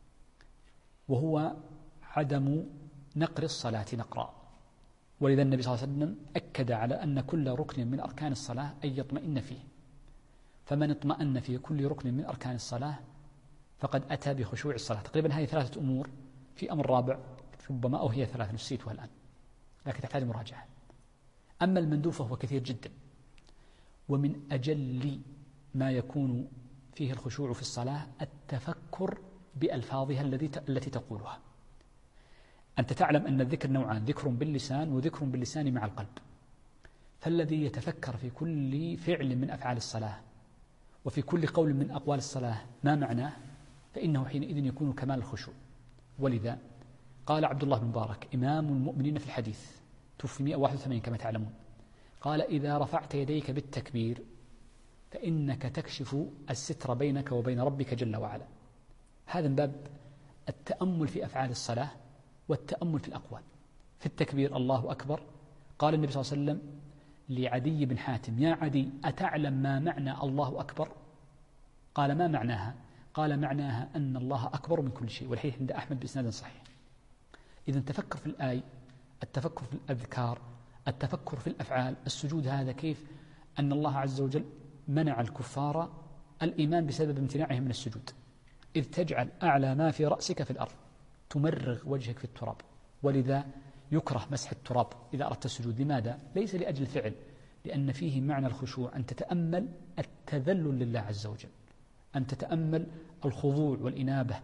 وهو عدم نقر الصلاة نقرا. ولذا النبي صلى الله عليه وسلم أكد على أن كل ركن من أركان الصلاة أن يطمئن فيه، فمن اطمأن في كل ركن من أركان الصلاة فقد أتى بخشوع الصلاة. تقريبا هذه 3 أمور، في أمر رابع ربما أو هي 3 نسيتها الآن لكن تحتاج مراجعة. أما المندوب فهو كثير جدا، ومن أجل ما يكون فيه الخشوع في الصلاة التفكر بألفاظها التي تقولها. أنت تعلم أن الذكر نوعان: ذكر باللسان وذكر باللسان مع القلب. فالذي يتفكر في كل فعل من أفعال الصلاة وفي كل قول من أقوال الصلاة ما معناه فإنه حينئذ يكون كمال الخشوع. ولذا قال عبد الله بن مبارك إمام المؤمنين في الحديث، توفي 181 كما تعلمون، قال: إذا رفعت يديك بالتكبير فإنك تكشف الستر بينك وبين ربك جل وعلا. هذا من باب التأمل في أفعال الصلاة والتأمل في الأقوال. في التكبير الله أكبر، قال النبي صلى الله عليه وسلم لعدي بن حاتم: يا عدي أتعلم ما معنى الله أكبر؟ قال: ما معناها؟ قال: معناها أن الله أكبر من كل شيء. والحديث عند أحمد بإسناد صحيح. إذن تفكر في الآية، التفكر في الأذكار، التفكر في الأفعال. السجود هذا كيف أن الله عز وجل منع الكفار الإيمان بسبب امتناعهم من السجود، إذ تجعل أعلى ما في رأسك في الأرض، تمرغ وجهك في التراب. ولذا يكره مسح التراب إذا أردت السجود. لماذا؟ ليس لأجل الفعل، لأن فيه معنى الخشوع، أن تتأمل التذلل لله عز وجل، أن تتأمل الخضوع والإنابة.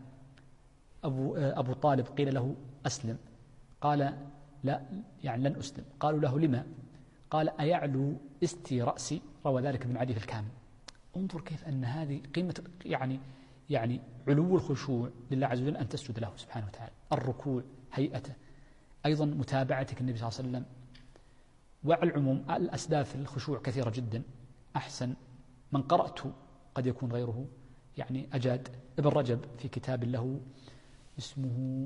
أبو طالب قيل له: أسلم، قال: لا، يعني لن أسلم. قالوا له: لما؟ قال: أيعلو استي رأسي؟ روى ذلك ابن عدي في الكامل. انظر كيف أن هذه قيمة، يعني علو الخشوع لله عز وجل أن تسجد له سبحانه وتعالى. الركوع هيئته، أيضا متابعتك النبي صلى الله عليه وسلم. وعلى العموم الأسباب في الخشوع كثيرة جدا. أحسن من قرأت قد يكون غيره يعني أجاد ابن رجب في كتاب له اسمه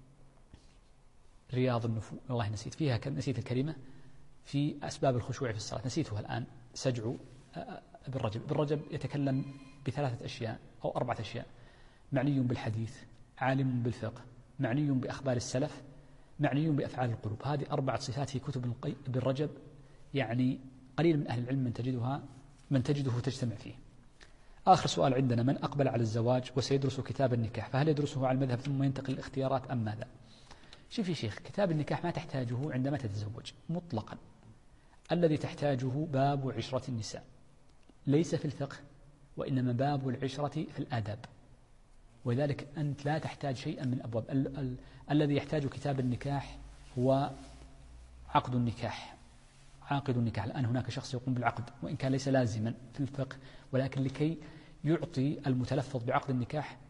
رياض النفوس، والله نسيت فيها، نسيت الكلمة في أسباب الخشوع في الصلاة، نسيتها الآن. سجع ابن رجب يتكلم ب3 أشياء أو 4 أشياء: معني بالحديث، عالم بالفقه، معني بأخبار السلف، معني بأفعال القلوب. هذه 4 صفات في كتب ابن رجب، يعني قليل من أهل العلم من تجده تجتمع فيه. آخر سؤال عندنا: من أقبل على الزواج وسيدرس كتاب النكاح فهل يدرسه على المذهب ثم ينتقل الاختيارات أم ماذا؟ شوف يا شيخ، كتاب النكاح ما تحتاجه عندما تتزوج مطلقا. الذي تحتاجه باب عشرة النساء، ليس في الفقه، وإنما باب العشرة في الآداب. ولذلك أنت لا تحتاج شيئا من أبواب الذي يحتاج كتاب النكاح هو عقد النكاح، عاقد النكاح. الآن هناك شخص يقوم بالعقد وإن كان ليس لازما في الفقه، ولكن لكي يعطي المتلفظ بعقد النكاح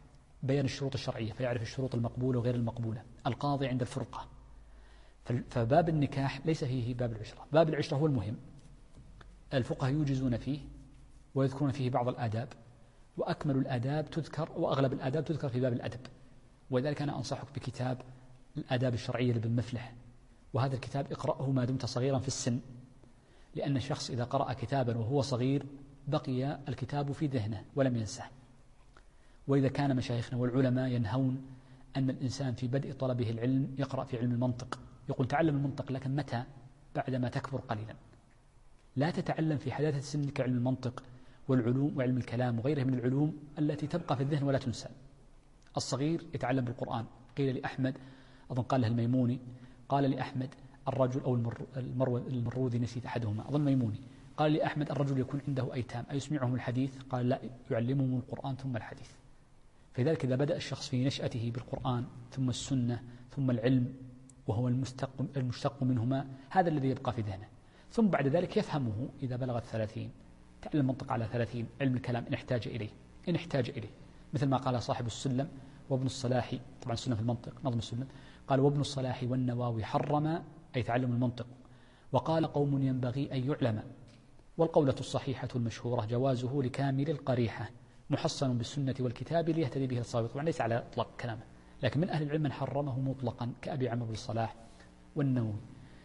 بيان الشروط الشرعية فيعرف الشروط المقبولة وغير المقبولة. القاضي عند الفرقة. فباب النكاح ليس فيه باب العشرة. باب العشرة هو المهم. الفقهاء يوجزون فيه ويذكرون فيه بعض الآداب، وأكمل الآداب تذكر وأغلب الآداب تذكر في باب الأدب. ولذلك أنا أنصحك بكتاب الآداب الشرعية لابن مفلح، وهذا الكتاب اقرأه ما دمت صغيرا في السن، لأن الشخص إذا قرأ كتابا وهو صغير بقي الكتاب في ذهنه ولم ينساه. وإذا كان مشايخنا والعلماء ينهون أن الإنسان في بدء طلبه العلم يقرأ في علم المنطق، يقول تعلم المنطق، لكن متى؟ بعدما تكبر قليلا. لا تتعلم في حداثة سنك علم المنطق والعلوم وعلم الكلام وغيره من العلوم التي تبقى في الذهن ولا تنسى. الصغير يتعلم بالقرآن. قيل لأحمد، أظن قال له الميموني، قال لأحمد الرجل أو المروذي نسيت أحدهما، أظن ميموني، قال لأحمد الرجل يكون عنده أيتام أيسمعهم الحديث؟ قال لا، يعلمهم القرآن ثم الحديث. فلذلك إذا بدأ الشخص في نشأته بالقرآن ثم السنة ثم العلم وهو المشتق منهما، هذا الذي يبقى في ذهنه. ثم بعد ذلك يفهمه إذا بلغ 30، تعلم المنطق على 30، علم الكلام إن احتاج إليه، مثل ما قال صاحب السلم وابن الصلاح، طبعا السلم في المنطق نظم السلم، قال وابن الصلاح والنواوي حرم أي تعلم المنطق، وقال قوم ينبغي أن يعلم، والقولة الصحيحة المشهورة جوازه لكامل القريحة محصن بالسنة والكتاب ليهتدي به الصواب. طبعا ليس على إطلاق كلامه، لكن من أهل العلم من حرمه مطلقا كأبي عمرو بن الصلاح والنووي.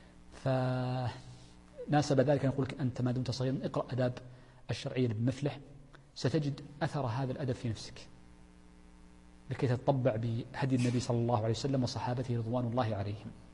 فناسب ذلك نقول لك أنت ما دمت صغيرا اقرأ أداب الشرعية لابن مفلح، ستجد أثر هذا الأدب في نفسك لكي تتطبع بهدي النبي صلى الله عليه وسلم وصحابته رضوان الله عليهم.